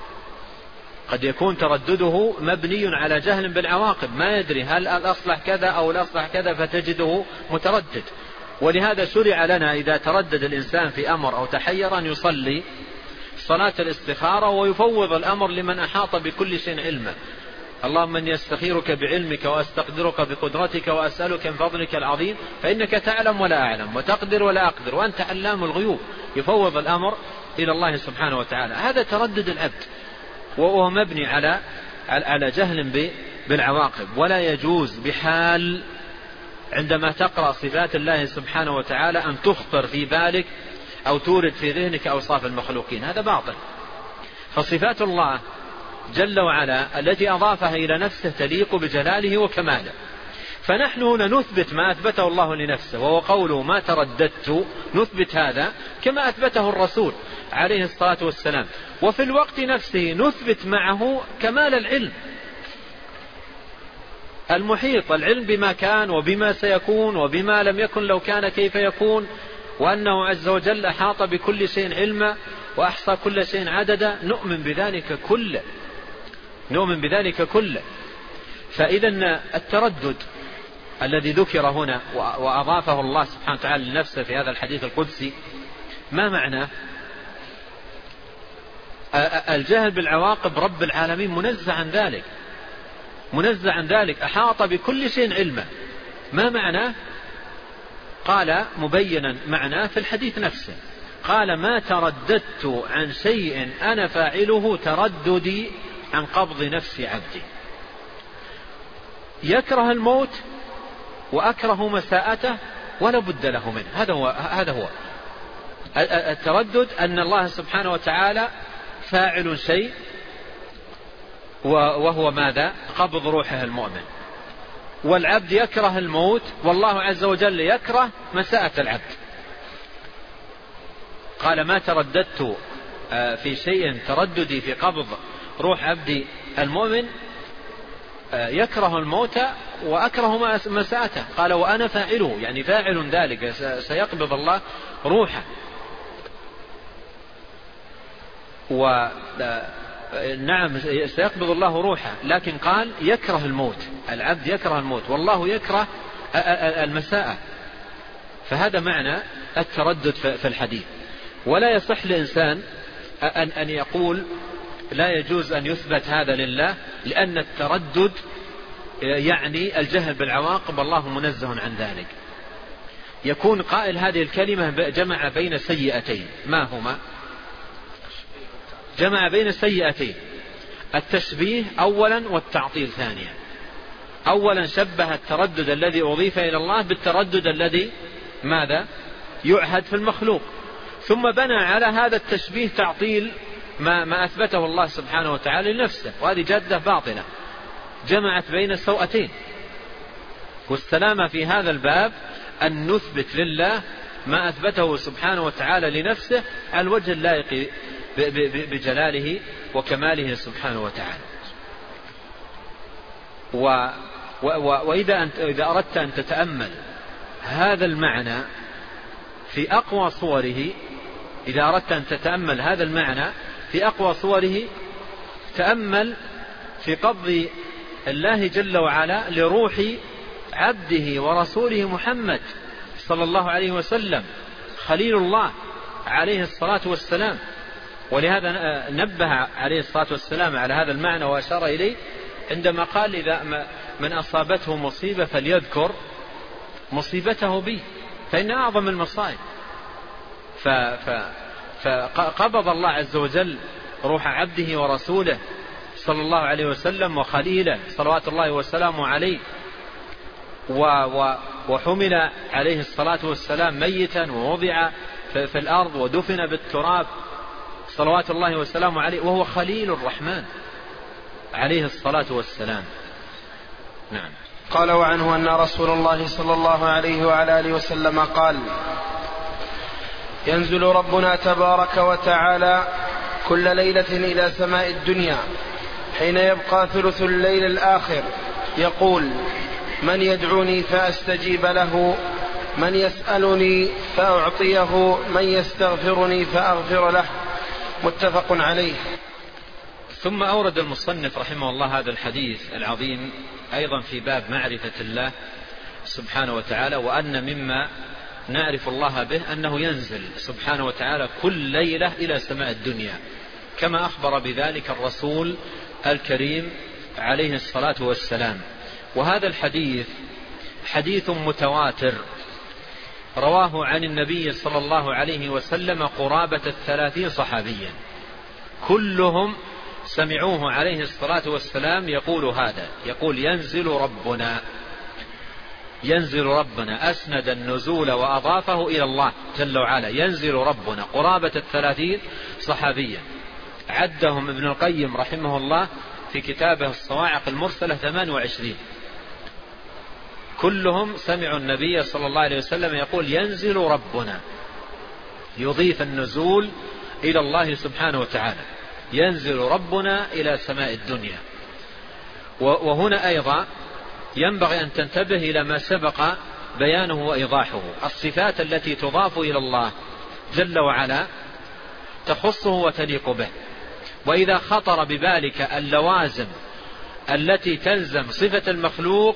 Speaker 1: قد يكون تردده مبني على جهل بالعواقب، ما يدري هل الأصلح كذا أو الأصلح كذا، فتجده متردد. ولهذا شرع لنا إذا تردد الإنسان في أمر أو تحير أن يصلي صلاة الاستخارة ويفوض الأمر لمن أحاط بكل شيء علمه. اللهم إني أستخيرك بعلمك وأستقدرك بقدرتك وأسألك من فضلك العظيم فإنك تعلم ولا أعلم وتقدر ولا أقدر وأنت علام الغيوب. يفوض الأمر إلى الله سبحانه وتعالى. هذا تردد العبد وهو مبني على جهل بالعواقب. ولا يجوز بحال عندما تقرأ صفات الله سبحانه وتعالى أن تخطر في بالك أو تورد في ذهنك أوصاف المخلوقين، هذا باطل. فصفات الله جل وعلا التي أضافها إلى نفسه تليق بجلاله وكماله. فنحن هنا نثبت ما أثبته الله لنفسه وهو قوله ما ترددت، نثبت هذا كما أثبته الرسول عليه الصلاة والسلام. وفي الوقت نفسه نثبت معه كمال العلم المحيط، العلم بما كان وبما سيكون وبما لم يكن لو كان كيف يكون، وأنه عز وجل أحاط بكل شيء علما وأحصى كل شيء عددا. نؤمن بذلك كله. فإذا التردد الذي ذكر هنا وأضافه الله سبحانه وتعالى لنفسه في هذا الحديث القدسي ما معناه؟ الجهل بالعواقب رب العالمين منزع عن ذلك، أحاط بكل شيء علما. ما معناه؟ قال مبينا معناه في الحديث نفسه، قال ما ترددت عن شيء أنا فاعله ترددي عن قبض نفس عبدي. يكره الموت وأكره مساءته ولا بد له منه. هذا هو التردد، أن الله سبحانه وتعالى فاعل شيء وهو ماذا؟ قبض روحه المؤمن. والعبد يكره الموت والله عز وجل يكره مساءة العبد. قال ما ترددت في شيء ترددي في قبض روح عبدي المؤمن يكره الموت وأكره مساءته. قال وأنا فاعله، يعني فاعل ذلك، سيقبض الله روحه. نعم سيقبض الله روحه، لكن قال يكره الموت، العبد يكره الموت والله يكره المساءة. فهذا معنى التردد في الحديث. ولا يصح لإنسان أن يقول لا يجوز أن يثبت هذا لله، لأن التردد يعني الجهل بالعواقب، الله منزه عن ذلك. يكون قائل هذه الكلمة جمع بين سيئتين، ما هما؟ جمع بين السيئتين، التشبيه أولا والتعطيل ثانيا. أولا شبه التردد الذي أضيف إلى الله بالتردد الذي ماذا؟ يعهد في المخلوق، ثم بنى على هذا التشبيه تعطيل ما أثبته الله سبحانه وتعالى لنفسه، وهذه جادة باطلة جمعت بين السوءتين. والسلامة في هذا الباب أن نثبت لله ما أثبته سبحانه وتعالى لنفسه على الوجه اللائق بجلاله وكماله سبحانه وتعالى. وإذا أردت أن تتأمل هذا المعنى في أقوى صوره، إذا أردت أن تتأمل هذا المعنى في أقوى صوره، تأمل في قبض الله جل وعلا لروح عبده ورسوله محمد صلى الله عليه وسلم خليل الله عليه الصلاة والسلام. ولهذا نبه عليه الصلاة والسلام على هذا المعنى وأشار إليه عندما قال إذا من أصابته مصيبة فليذكر مصيبته بي فإن أعظم المصائب. فقبض الله عز وجل روح عبده ورسوله صلى الله عليه وسلم وخليله صلوات الله وسلامه عليه، وحمل عليه الصلاة والسلام ميتا ووضع في الأرض ودفن بالتراب صلوات الله وسلامه عليه، وهو خليل الرحمن عليه الصلاة والسلام. نعم.
Speaker 2: قال وعنه أن رسول الله صلى الله عليه وعلى آله وسلم قال: ينزل ربنا تبارك وتعالى كل ليلة إلى سماء الدنيا حين يبقى ثلث الليل الآخر يقول: من يدعوني فأستجيب له، من يسألني فأعطيه، من يستغفرني فأغفر له. متفق عليه.
Speaker 1: ثم أورد المصنف رحمه الله هذا الحديث العظيم أيضا في باب معرفة الله سبحانه وتعالى، وأن مما نعرف الله به أنه ينزل سبحانه وتعالى كل ليلة إلى سماء الدنيا، كما أخبر بذلك الرسول الكريم عليه الصلاة والسلام. وهذا الحديث حديث متواتر رواه عن النبي صلى الله عليه وسلم قرابة 30 صحابيا، كلهم سمعوه عليه الصلاة والسلام يقول هذا، يقول: ينزل ربنا، ينزل ربنا، أسند النزول وأضافه إلى الله جل وعلا. ينزل ربنا قرابة 30 صحابيا، عدهم ابن القيم رحمه الله في كتابه الصواعق المرسلة 28، كلهم سمعوا النبي صلى الله عليه وسلم يقول: ينزل ربنا، يضيف النزول إلى الله سبحانه وتعالى، ينزل ربنا إلى سماء الدنيا. وهنا أيضا ينبغي أن تنتبه إلى ما سبق بيانه وإيضاحه. الصفات التي تضاف إلى الله جل وعلا تخصه وتليق به، وإذا خطر ببالك اللوازم التي تلزم صفة المخلوق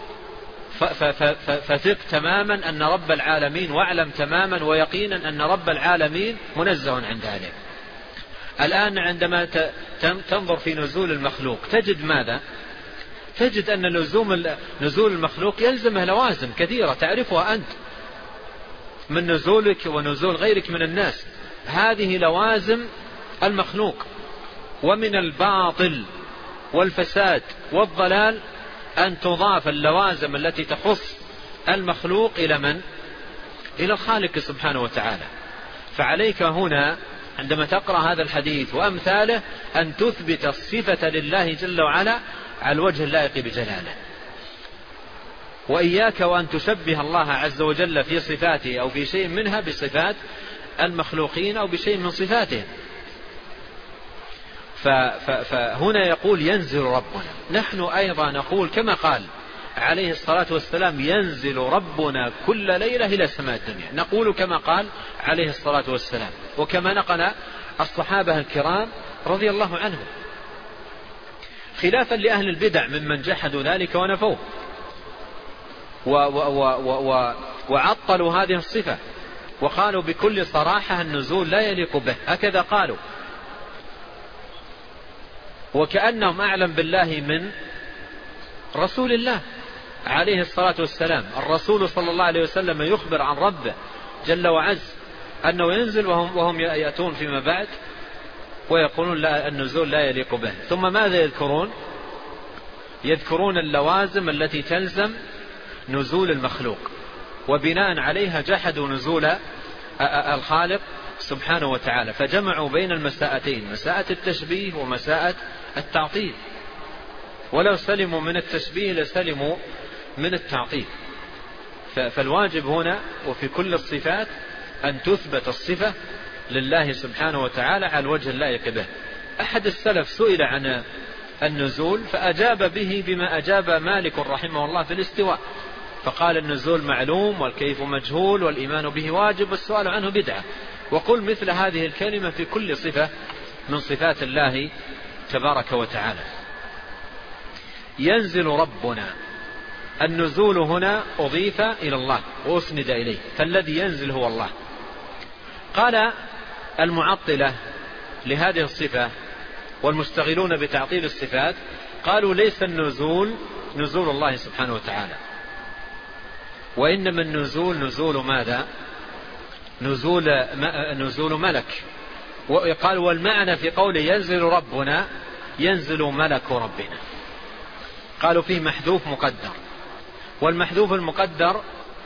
Speaker 1: فثق تماما أن رب العالمين، واعلم تماما ويقينا أن رب العالمين منزه عن ذلك. الآن عندما تنظر في نزول المخلوق تجد ماذا؟ تجد أن نزول المخلوق يلزمه لوازم كثيرة تعرفها أنت من نزولك ونزول غيرك من الناس. هذه لوازم المخلوق. ومن الباطل والفساد والضلال أن تضاف اللوازم التي تخص المخلوق إلى من؟ إلى الخالق سبحانه وتعالى. فعليك هنا عندما تقرأ هذا الحديث وأمثاله أن تثبت الصفة لله جل وعلا على الوجه اللائق بجلاله، وإياك وأن تشبه الله عز وجل في صفاته أو في شيء منها بصفات المخلوقين أو بشيء من صفاتهم. فهنا يقول: ينزل ربنا. نحن أيضا نقول كما قال عليه الصلاة والسلام: ينزل ربنا كل ليلة إلى سماء الدنيا. نقول كما قال عليه الصلاة والسلام، وكما نقل الصحابة الكرام رضي الله عنهم، خلافا لأهل البدع ممن جحدوا ذلك ونفوه وعطلوا هذه الصفة وقالوا بكل صراحة النزول لا يليق به، هكذا قالوا، وكأنهم أعلم بالله من رسول الله عليه الصلاة والسلام. الرسول صلى الله عليه وسلم يخبر عن ربه جل وعز أنه ينزل وهم يأتون فيما بعد ويقولون لا، النزول لا يليق به. ثم ماذا يذكرون؟ يذكرون اللوازم التي تلزم نزول المخلوق، وبناء عليها جحدوا نزول الخالق سبحانه وتعالى، فجمعوا بين المساءتين، مساءة التشبيه ومساءة التعطيل. ولو سلموا من التشبيه لسلموا من التعطيل. فالواجب هنا وفي كل الصفات أن تثبت الصفة لله سبحانه وتعالى على الوجه اللائق به. أحد السلف سئل عن النزول فأجاب به بما أجاب مالك رحمه الله في الاستواء، فقال: النزول معلوم والكيف مجهول والإيمان به واجب والسؤال عنه بدعة. وقل مثل هذه الكلمة في كل صفة من صفات الله تبارك وتعالى.
Speaker 3: ينزل ربنا. النزول هنا أضيف إلى الله وأسند إليه، فالذي ينزل هو الله. قال المعطلة لهذه الصفة والمستغلون بتعطيل الصفات قالوا ليس النزول نزول الله سبحانه وتعالى، وإنما النزول نزول ماذا؟ نزول ملك. وقال والمعنى في قوله ينزل ربنا ينزل ملك ربنا. قالوا فيه محذوف مقدر، والمحذوف المقدر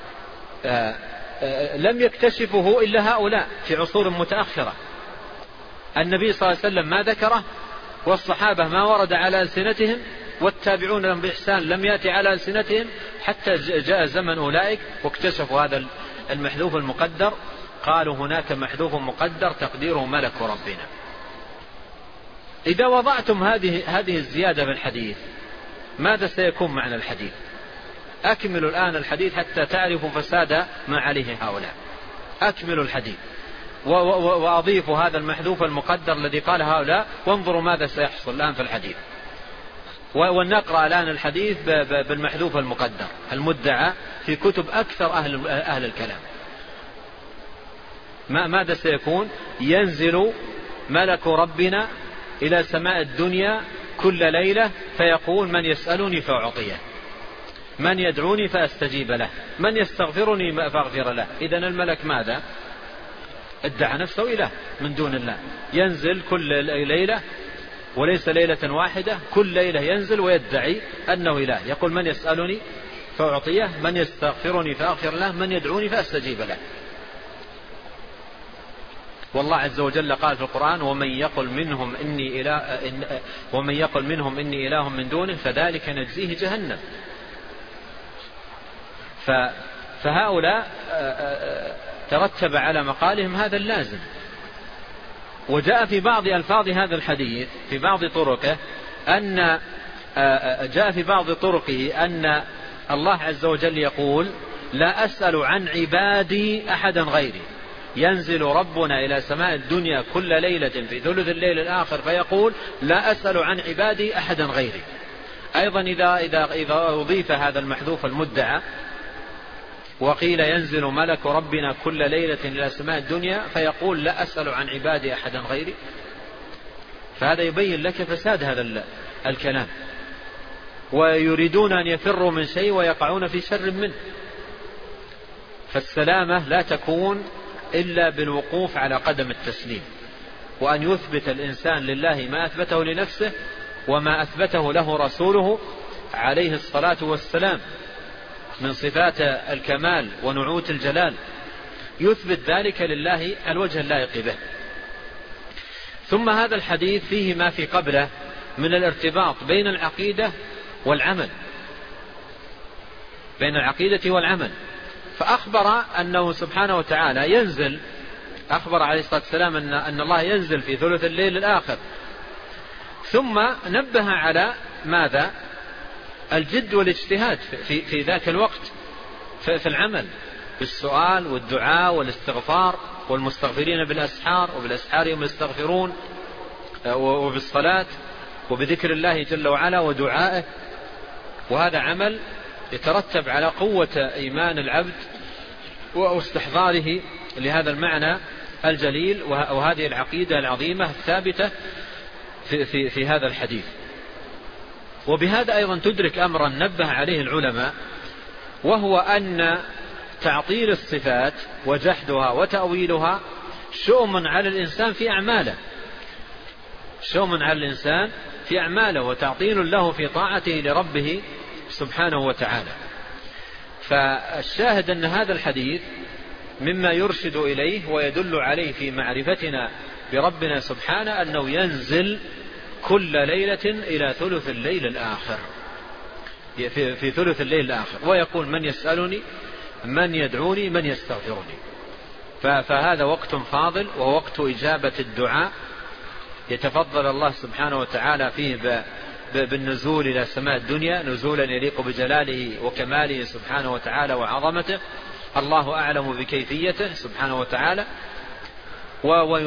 Speaker 3: لم يكتشفه إلا هؤلاء في عصور متأخرة. النبي صلى الله عليه وسلم ما ذكره، والصحابة ما ورد على ألسنتهم، والتابعون لهم بإحسان لم يأتي على ألسنتهم، حتى جاء زمن أولئك واكتشفوا هذا المحذوف المقدر. قالوا هناك محذوف مقدر تقديره ملك ربنا. إذا وضعتم هذه الزيادة بالحديث ماذا سيكون معنى الحديث؟ أكملوا الآن الحديث حتى تعرفوا فساد ما عليه هؤلاء. أكملوا الحديث وأضيفوا هذا المحذوف المقدر الذي قال هؤلاء، وانظروا ماذا سيحصل الآن في الحديث. ونقرأ الآن الحديث بالمحذوف المقدر المدعى في كتب أكثر أهل الكلام. ماذا سيكون؟ ينزل ملك ربنا إلى سماء الدنيا كل ليلة فيقول من يسألني فأعطيه، من يدعوني فأستجيب له، من يستغفرني فأغفر له. إذن الملك ماذا؟ ادعى نفسه إله من دون الله، ينزل كل ليلة، وليس ليلة واحدة، كل ليلة ينزل ويدعي أنه إله، يقول من يسألني فأعطيه، من يستغفرني فأغفر له، من يدعوني فأستجيب له. والله عز وجل قال في القرآن ومن يقل منهم إني إله من دونه فذلك نجزيه جهنم. فهؤلاء ترتب على مقالهم هذا اللازم. وجاء في بعض ألفاظ هذا الحديث في بعض طرقه أن الله عز وجل يقول لا أسأل عن عبادي أحدا غيري. ينزل ربنا إلى سماء الدنيا كل ليلة في ثلث الليل الآخر فيقول لا أسأل عن عبادي أحدا غيري. أيضا إذا أضيف هذا المحذوف المدعى وقيل ينزل ملك ربنا كل ليلة إلى سماء الدنيا فيقول لا أسأل عن عبادي أحدا غيري، فهذا يبين لك فساد هذا الكلام. ويريدون أن يفروا من شيء ويقعون في شر منه. فالسلامة لا تكون إلا بالوقوف على قدم التسليم، وأن يثبت الإنسان لله ما أثبته لنفسه وما أثبته له رسوله عليه الصلاة والسلام من صفات الكمال ونعوت الجلال، يثبت ذلك لله الوجه اللائق به. ثم هذا الحديث فيه ما في قبله من الارتباط بين العقيدة والعمل، فأخبر أنه سبحانه وتعالى ينزل، أخبر عليه الصلاة والسلام أن الله ينزل في ثلث الليل الآخر، ثم نبه على ماذا؟ الجد والاجتهاد في ذاك الوقت في العمل بالسؤال والدعاء والاستغفار، والمستغفرين بالأسحار وبالأسحار هم يستغفرون، وبالصلاة وبذكر الله جل وعلا ودعائه. وهذا عمل يترتب على قوة إيمان العبد واستحضاره لهذا المعنى الجليل وهذه العقيدة العظيمة الثابتة في هذا الحديث. وبهذا أيضا تدرك أمرا نبه عليه العلماء، وهو أن تعطيل الصفات وجحدها وتأويلها شؤم على الإنسان في أعماله، وتعطيل له في طاعته لربه سبحانه وتعالى. فالشاهد أن هذا الحديث مما يرشد إليه ويدل عليه في معرفتنا بربنا سبحانه أنه ينزل كل ليلة إلى ثلث الليل الآخر، في ثلث الليل الآخر، ويقول من يسألني، من يدعوني، من يستغفرني. فهذا وقت فاضل ووقت إجابة الدعاء، يتفضل الله سبحانه وتعالى فيه بالنزول إلى سماء الدنيا نزولا يليق بجلاله وكماله سبحانه وتعالى وعظمته، الله أعلم بكيفيته سبحانه وتعالى.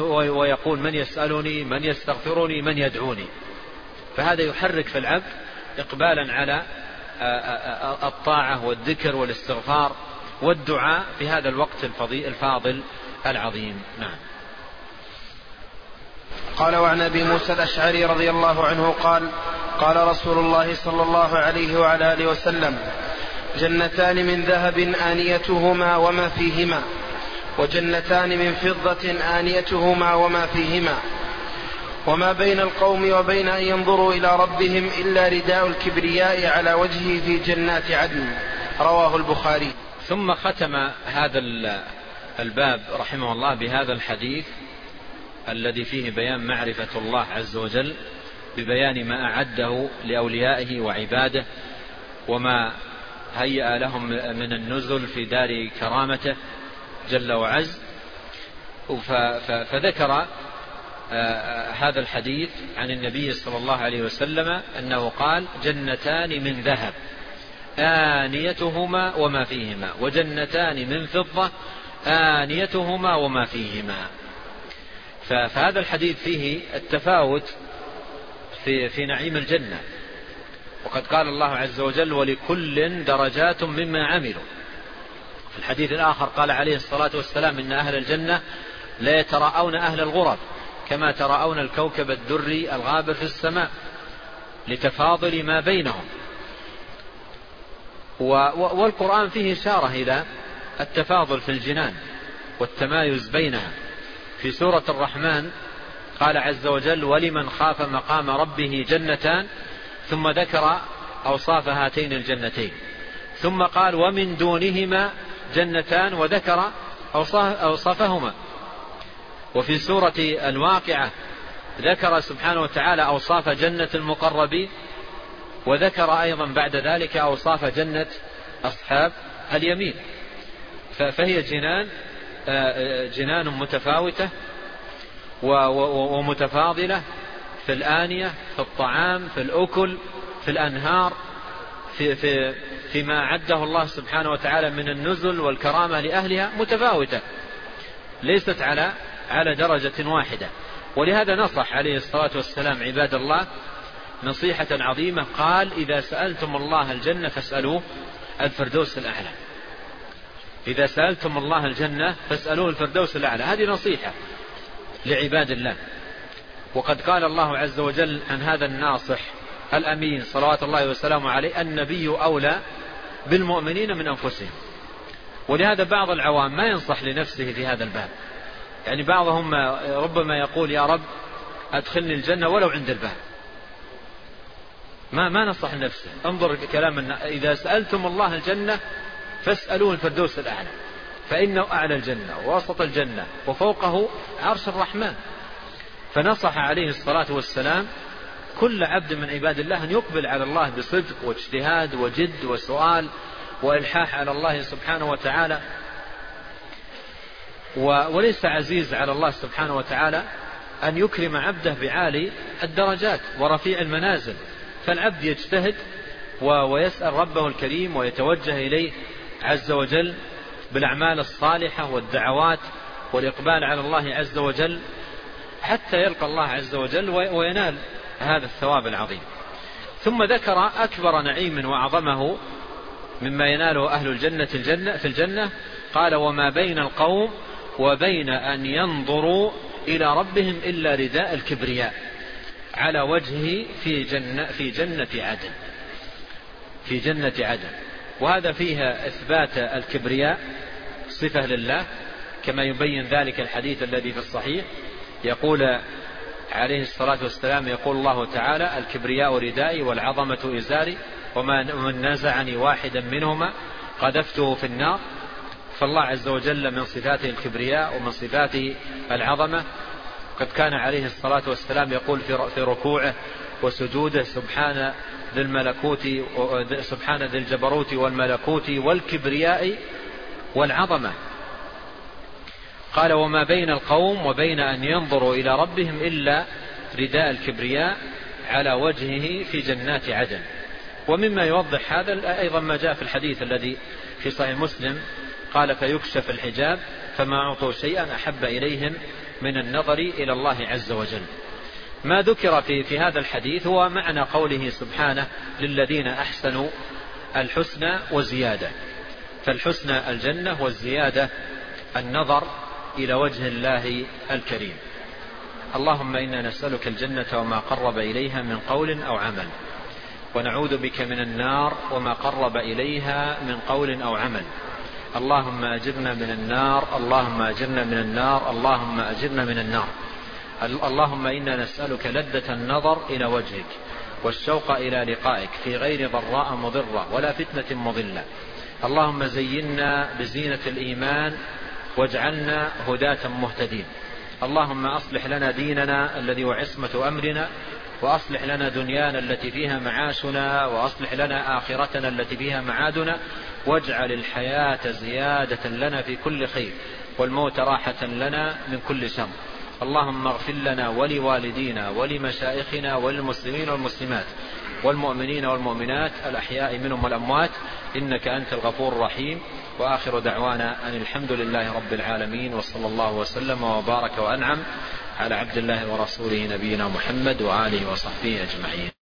Speaker 3: ويقول من يسألني، من يستغفرني، من يدعوني. فهذا يحرك في العبد إقبالا على الطاعة والذكر والاستغفار والدعاء في هذا الوقت الفاضل العظيم. نعم.
Speaker 2: قال: وعن أبي موسى الأشعري رضي الله عنه قال: قال رسول الله صلى الله عليه وعلى آله وسلم: جنتان من ذهب آنيتهما وما فيهما، وجنتان من فضة آنيتهما وما فيهما، وما بين القوم وبين أن ينظروا إلى ربهم إلا رداء الكبرياء على وجهه في جنات عدن. رواه البخاري.
Speaker 3: ثم ختم هذا الباب رحمه الله بهذا الحديث الذي فيه بيان معرفة الله عز وجل، ببيان ما أعده لأوليائه وعباده وما هيأ لهم من النزل في دار كرامته جل وعز. فذكر هذا الحديث عن النبي صلى الله عليه وسلم أنه قال: جنتان من ذهب آنيتهما وما فيهما، وجنتان من فضة آنيتهما وما فيهما. فهذا الحديث فيه التفاوت في نعيم الجنة، وقد قال الله عز وجل: ولكل درجات مما عملوا. في الحديث الآخر قال عليه الصلاة والسلام: إن أهل الجنة لا يتراءون أهل الغرب كما تراءون الكوكب الدري الغابر في السماء لتفاضل ما بينهم. والقرآن فيه إشارة إلى التفاضل في الجنان والتمايز بينها. في سورة الرحمن قال عز وجل: ولمن خاف مقام ربه جنتان، ثم ذكر أوصاف هاتين الجنتين، ثم قال: ومن دونهما جنتان، وذكر أوصافهما. وفي سورة الواقعة ذكر سبحانه وتعالى أوصاف جنة المقربين، وذكر أيضا بعد ذلك أوصاف جنة أصحاب اليمين. فهي جنان متفاوتة ومتفاضلة في الآنية، في الطعام، في الأكل، في الأنهار، فيما أعده الله سبحانه وتعالى من النزل والكرامة لأهلها، متفاوتة ليست على درجة واحدة. ولهذا نصح عليه الصلاة والسلام عباد الله نصيحة عظيمة، قال: إذا سألتم الله الجنة فاسألوه الفردوس الأعلى. إذا سألتم الله الجنة فاسألوه الفردوس الأعلى. هذه نصيحة لعباد الله. وقد قال الله عز وجل عن هذا الناصح الأمين صلوات الله وسلامه عليه: النبي أولى بالمؤمنين من أنفسهم. ولهذا بعض العوام ما ينصح لنفسه في هذا الباب، يعني بعضهم ربما يقول: يا رب أدخلني الجنة ولو عند الباب. ما نصح لنفسه. انظر كلام: إذا سألتم الله الجنة فاسألوه الفردوس الأعلى، فإنه أعلى الجنة ووسط الجنة وفوقه عرش الرحمن. فنصح عليه الصلاة والسلام كل عبد من عباد الله أن يقبل على الله بصدق واجتهاد وجد وسؤال وإلحاح على الله سبحانه وتعالى. وليس عزيز على الله سبحانه وتعالى أن يكرم عبده بعالي الدرجات ورفيع المنازل، فالعبد يجتهد ويسأل ربه الكريم ويتوجه إليه عز وجل بالأعمال الصالحة والدعوات والإقبال على الله عز وجل حتى يلقى الله عز وجل وينال هذا الثواب العظيم. ثم ذكر أكبر نعيم وأعظمه مما يناله أهل الجنة في الجنة، قال: وما بين القوم وبين أن ينظروا إلى ربهم إلا رداء الكبرياء على وجهه في جنة عدن. في جنة عدن. وهذا فيها إثبات الكبرياء صفة لله، كما يبين ذلك الحديث الذي في الصحيح، يقول عليه الصلاة والسلام: يقول الله تعالى: الكبرياء ردائي والعظمة إزاري، ومن نزعني واحدا منهما قذفته في النار. فالله عز وجل من صفاته الكبرياء ومن صفاته العظمة. قد كان عليه الصلاة والسلام يقول في ركوعه وسجوده: سبحان ذي الجبروت والملكوت والكبرياء والعظمة. قال: وما بين القوم وبين أن ينظروا إلى ربهم إلا رداء الكبرياء على وجهه في جنات عدن. ومما يوضح هذا أيضا ما جاء في الحديث الذي في صحيح مسلم، قال: فيكشف الحجاب فما أعطوا شيئا أحب إليهم من النظر إلى الله عز وجل. ما ذكر في هذا الحديث هو معنى قوله سبحانه للذين أحسنوا الحسنى وزيادة. فالحسنى الجنة، والزيادة النظر إلى وجه الله الكريم. اللهم إنا نسألك الجنة وما قرب إليها من قول أو عمل، ونعوذ بك من النار وما قرب إليها من قول أو عمل. اللهم أجرنا من النار، اللهم أجرنا من النار، اللهم أجرنا من النار. اللهم إنا نسألك لذة النظر إلى وجهك والشوق إلى لقائك في غير ضراء مضرة ولا فتنة مضلة. اللهم زينا بزينة الإيمان واجعلنا هداة مهتدين. اللهم أصلح لنا ديننا الذي هو عصمة أمرنا، وأصلح لنا دنيانا التي فيها معاشنا، وأصلح لنا آخرتنا التي فيها معادنا، واجعل الحياة زيادة لنا في كل خير والموت راحة لنا من كل شر. اللهم اغفر لنا ولوالدينا ولمشائخنا وللمسلمين والمسلمات والمؤمنين والمؤمنات الأحياء منهم والأموات، إنك أنت الغفور الرحيم. وآخر دعوانا أن الحمد لله رب العالمين، وصلى الله وسلم وبارك وأنعم على عبد الله ورسوله نبينا محمد وآله وصحبه أجمعين.